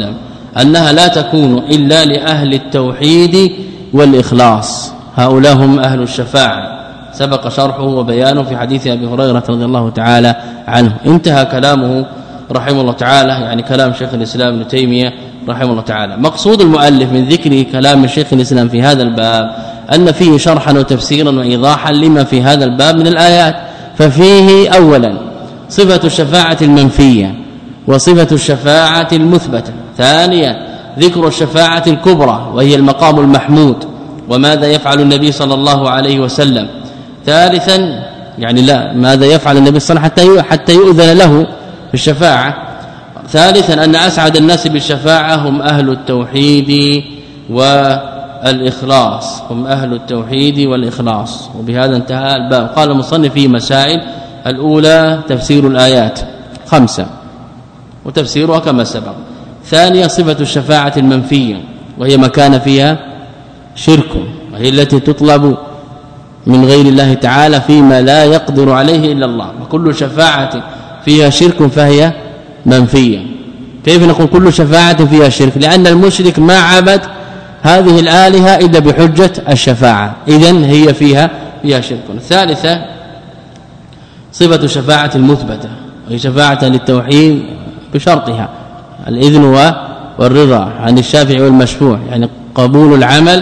Speaker 1: أنها لا تكون إلا لأهل التوحيد والإخلاص، هؤلاء هم أهل الشفاعة، سبق شرحه وبيانه في حديث أبي هريرة رضي الله تعالى عنه. انتهى كلامه رحمه الله تعالى، يعني كلام شيخ الإسلام ابن تيمية رحمه الله تعالى. مقصود المؤلف من ذكر كلام شيخ الإسلام في هذا الباب أن فيه شرحا وتفسيرا وإيضاحا لما في هذا الباب من الآيات. ففيه أولا صفة الشفاعة المنفية وصفة الشفاعة المثبتة. ثانيا ذكر الشفاعة الكبرى وهي المقام المحمود وماذا يفعل النبي صلى الله عليه وسلم. ثالثا يعني لا ماذا يفعل النبي صلى الله عليه وسلم حتى حتى يؤذن له في الشفاعة. ثالثا أن أسعد الناس بالشفاعة هم أهل التوحيد والإخلاص، هم أهل التوحيد والإخلاص. وبهذا انتهى الباب. قال المصنف فيه مسائل. الأولى تفسير الآيات خمسة وتفسيرها كما سبق. ثانيا صفة الشفاعة المنفية وهي ما كان فيها شرك، وهي التي تطلب من غير الله تعالى فيما لا يقدر عليه إلا الله، وكل شفاعة فيها شرك فهي منفية. كيف نقول كل شفاعة فيها شرك؟ لأن المشرك ما عبد هذه الآلهة إلا بحجة الشفاعة، إذن هي فيها فيها شرك. الثالثة صفة الشفاعة المثبتة وهي شفاعة للتوحيد بشرطها الإذن والرضا عن الشافع والمشفوع، يعني قبول العمل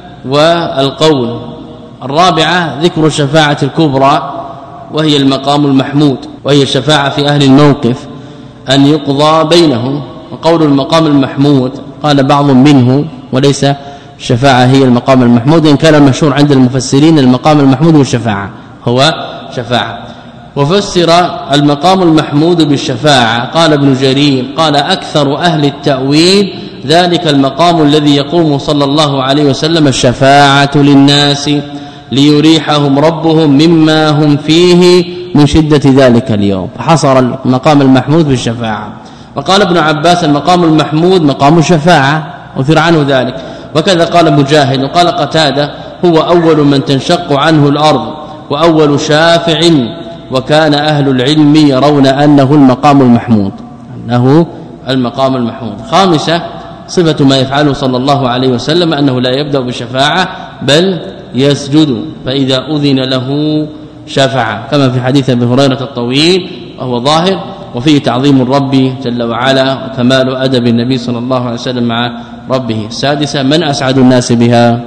Speaker 1: والقول. الرابعة ذكر الشفاعة الكبرى وهي المقام المحمود وهي الشفاعة في أهل الموقف أن يقضى بينهم. وقول المقام المحمود قال بعض منه وليس الشفاعة هي المقام المحمود، إن كان المشهور عند المفسرين المقام المحمود والشفاعة هو شفاعة. وفسر المقام المحمود بالشفاعة قال ابن جرير قال أكثر أهل التأويل ذلك المقام الذي يقوم صلى الله عليه وسلم الشفاعة للناس ليريحهم ربهم مما هم فيه من شدة ذلك اليوم، فحصر المقام المحمود بالشفاعة. وقال ابن عباس المقام المحمود مقام الشفاعة وثر عنه ذلك. وكذا قال مجاهد وقال قتادة هو أول من تنشق عنه الأرض وأول شافع، وكان أهل العلم يرون أنه المقام المحمود أنه المقام المحمود. خامسة صفة ما يفعله صلى الله عليه وسلم أنه لا يبدأ بالشفاعة بل يسجد، فإذا أذن له شفع كما في حديث ابي هريره الطويل وهو ظاهر، وفيه تعظيم الرب جل وعلا وكمال أدب النبي صلى الله عليه وسلم مع ربه. السادسة من أسعد الناس بها؟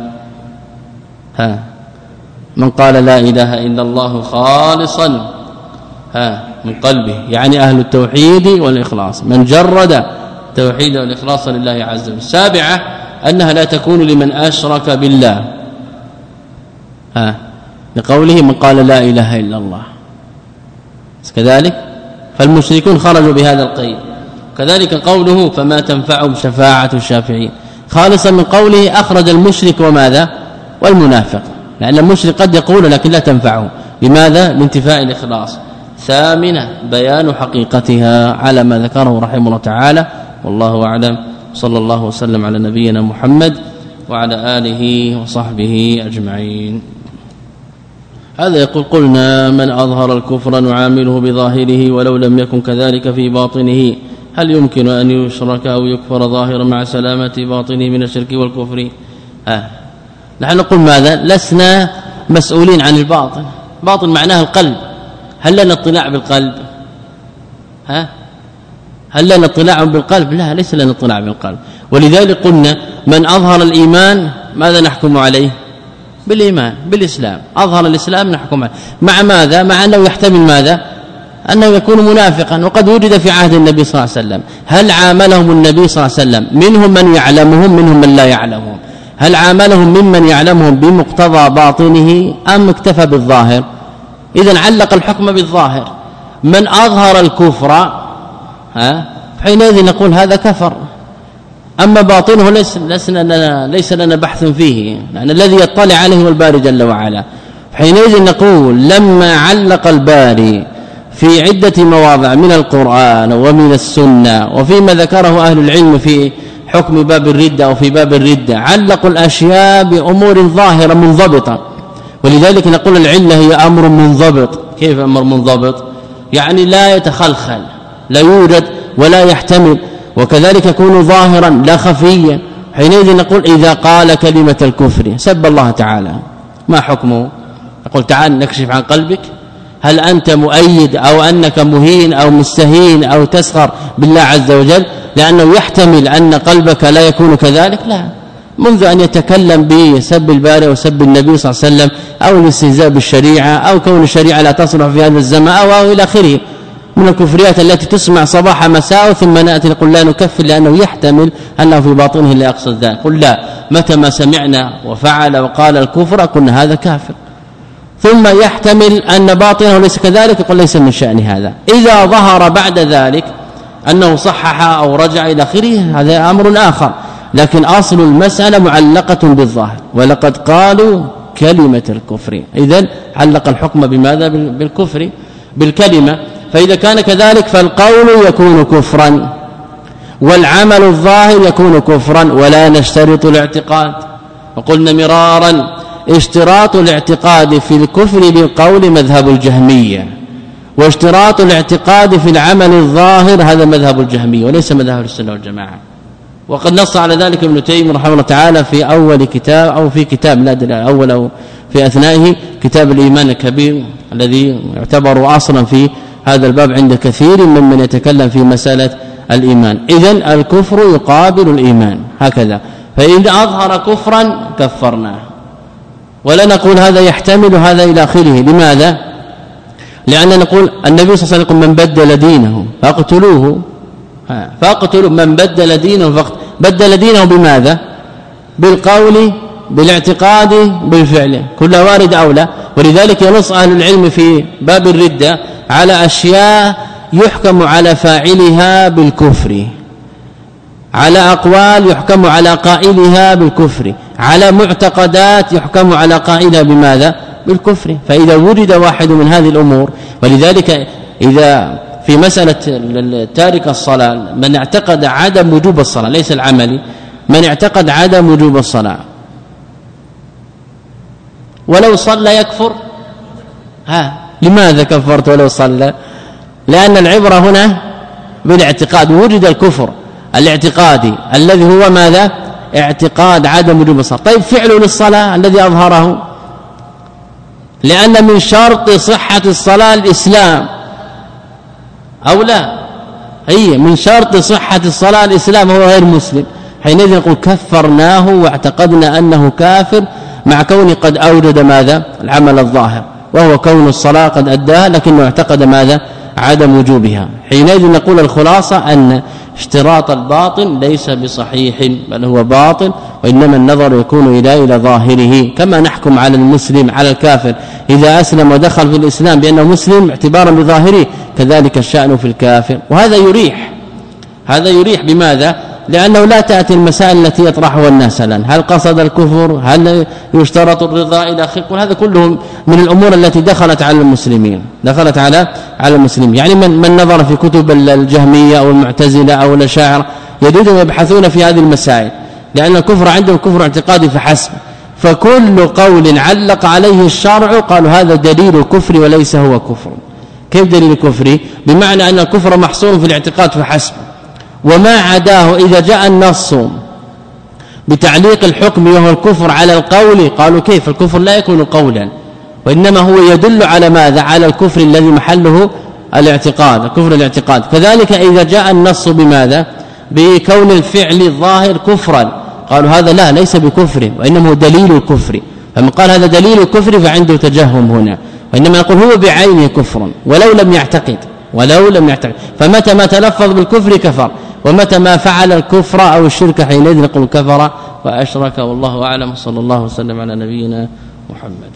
Speaker 1: ها من قال لا إله إلا الله خالصا ها من قلبه، يعني أهل التوحيد والإخلاص، من جرد التوحيد والإخلاص لله عز وجل. السابعة أنها لا تكون لمن أشرك بالله ها لقوله من قال لا إله إلا الله، كذلك فالمشركون خرجوا بهذا القيد. كذلك قوله فما تنفعهم شفاعة الشافعين خالصا من قوله أخرج المشرك وماذا والمنافق، لأن المشرك قد يقول لكن لا تنفعه، لماذا؟ لانتفاء الإخلاص. ثامنة بيان حقيقتها على ما ذكره رحمه الله تعالى، والله أعلم. صلى الله وسلم على نبينا محمد وعلى آله وصحبه أجمعين. هذا يقول قلنا من أظهر الكفر نعامله بظاهره ولو لم يكن كذلك في باطنه، هل يمكن أن يشرك أو يكفر ظاهرا مع سلامة باطنه من الشرك والكفر؟ آه. نحن نقول ماذا؟ لسنا مسؤولين عن الباطن، باطن معناه القلب، هل لنا اطلاع بالقلب؟ ها هل لنا اطلاع بالقلب؟ لا، ليس لنا اطلاع بالقلب. ولذلك قلنا من أظهر الإيمان ماذا نحكم عليه؟ بالإيمان بالإسلام، أظهر الإسلام نحكم عليه. مع ماذا؟ مع أنه يحتمل ماذا؟ أنه يكون منافقا، وقد وجد في عهد النبي صلى الله عليه وسلم. هل عاملهم النبي صلى الله عليه وسلم منهم من يعلمهم منهم من لا يعلمهم؟ هل عاملهم ممن يعلمهم بمقتضى باطنه أم اكتفى بالظاهر؟ إذن علق الحكم بالظاهر. من أظهر الكفر ها حينئذ نقول هذا كفر، أما باطنه ليس, ليس, لنا, ليس لنا بحث فيه، لأن الذي يطلع عليه هو الباري جل وعلا. حينئذ نقول لما علق الباري في عدة مواضع من القرآن ومن السنة وفيما ذكره أهل العلم في حكم باب الردة وفي باب الردة، علقوا الأشياء بأمور ظاهرة منضبطة. ولذلك نقول العلة هي أمر منضبط. كيف أمر منضبط؟ يعني لا يتخلخل، لا يوجد ولا يحتمل وكذلك يكون ظاهرا لا خفيا. حينئذ نقول إذا قال كلمة الكفر سب الله تعالى ما حكمه؟ نقول تعال نكشف عن قلبك، هل أنت مؤيد أو أنك مهين أو مستهين أو تسخر بالله عز وجل لأنه يحتمل أن قلبك لا يكون كذلك؟ لا، منذ أن يتكلم بسب البارئ وسب النبي صلى الله عليه وسلم أو الاستهزاء بالشريعة أو كون الشريعة لا تصلح في هذا الزمان أو, أو إلى آخره من الكفريات التي تسمع صباح مساء ثم نأتي نقول لا نكفر لأنه يحتمل أنه في باطنه لا يقصد ذلك. قل لا، متى ما سمعنا وفعل وقال الكفر قلنا هذا كافر، ثم يحتمل أن باطنه ليس كذلك يقول ليس من شأن هذا. إذا ظهر بعد ذلك أنه صحح أو رجع إلى آخره هذا أمر آخر، لكن أصل المسألة معلقة بالظاهر. ولقد قالوا كلمة الكفر، إذن علق الحكم بماذا؟ بالكفر بالكلمة. فإذا كان كذلك فالقول يكون كفرا والعمل الظاهر يكون كفرا ولا نشترط الاعتقاد. وقلنا مرارا اشتراط الاعتقاد في الكفر بالقول مذهب الجهمية، واشتراط الاعتقاد في العمل الظاهر هذا مذهب الجهمية وليس مذهب السنة والجماعة. وقد نص على ذلك ابن تيمية رحمه الله تعالى في أول كتاب أو في كتاب لا أدري أول أو في أثنائه كتاب الإيمان الكبير الذي يعتبر أصلا في هذا الباب عند كثير ممن يتكلم في مسألة الإيمان. إذن الكفر يقابل الإيمان هكذا، فإن أظهر كفرا كفرناه ولا نقول هذا يحتمل هذا إلى آخره. لماذا؟ لأن نقول النبي صلى الله عليه وسلم من بدل دينه فاقتلوه، فاقتلوا من بدل دينه فاقتلوه. بدل دينه بماذا؟ بالقول بالاعتقاد بالفعل، كل وارد أو لا. ولذلك ينص أهل العلم في باب الردة على أشياء يحكم على فاعلها بالكفر، على أقوال يحكم على قائلها بالكفر، على معتقدات يحكم على قائلها بماذا؟ بالكفر. فإذا وجد واحد من هذه الأمور، ولذلك إذا في مسألة تارك الصلاة من اعتقد عدم وجوب الصلاة ليس العملي، من اعتقد عدم وجوب الصلاة ولو صلى يكفر. ها لماذا كفرت ولو صلى؟ لأن العبرة هنا بالاعتقاد. وجد الكفر الاعتقادي الذي هو ماذا؟ اعتقاد عدم وجوب الصلاة. طيب فعله للصلاة الذي أظهره، لأن من شرط صحة الصلاة الإسلام أو لا؟ هي من شرط صحة الصلاة الإسلام، هو غير مسلم. حينئذ نقول كفرناه واعتقدنا أنه كافر مع كونه قد أوجد ماذا؟ العمل الظاهر، وهو كون الصلاة قد أداها لكنه اعتقد ماذا؟ عدم وجوبها. حينئذ نقول الخلاصة أن اشتراط الباطن ليس بصحيح بل هو باطل، وإنما النظر يكون إلى إلى ظاهره. كما نحكم على المسلم على الكافر إذا أسلم ودخل في الإسلام بأنه مسلم اعتبارا بظاهره، كذلك الشأن في الكافر. وهذا يريح، هذا يريح بماذا؟ لأنه لا تأتي المسائل التي يطرحها الناس الآن، هل قصد الكفر، هل يشترط الرضا إلى آخره. هذا كله من الأمور التي دخلت على المسلمين، دخلت على على المسلمين. يعني من, من نظر في كتب الجهمية أو المعتزلة أو الأشاعرة يدودون يبحثون في هذه المسائل، لأن الكفر عندهم كفر اعتقادي فحسب. فكل قول علق عليه الشرع قالوا هذا دليل الكفر وليس هو كفر. كيف دليل الكفر؟ بمعنى أن الكفر محصور في الاعتقاد فحسب، وما عداه إذا جاء النص بتعليق الحكم وهو الكفر على القول قالوا كيف؟ الكفر لا يكون قولا، وإنما هو يدل على ماذا؟ على الكفر الذي محله الاعتقاد، الكفر الاعتقاد. كذلك إذا جاء النص بماذا؟ بكون الفعل الظاهر كفرا قالوا هذا لا ليس بكفر وإنما هو دليل الكفر. فمن قال هذا دليل الكفر فعنده تجهم هنا، وإنما يقول هو بعينه كفر ولو لم يعتقد، ولو لم يعتقد. فمتى ما تلفظ بالكفر كفر، ومتى ما فعل الكفر أو الشرك حينئذ نقول كفر وأشرك. والله أعلم. صلى الله وسلم على نبينا محمد.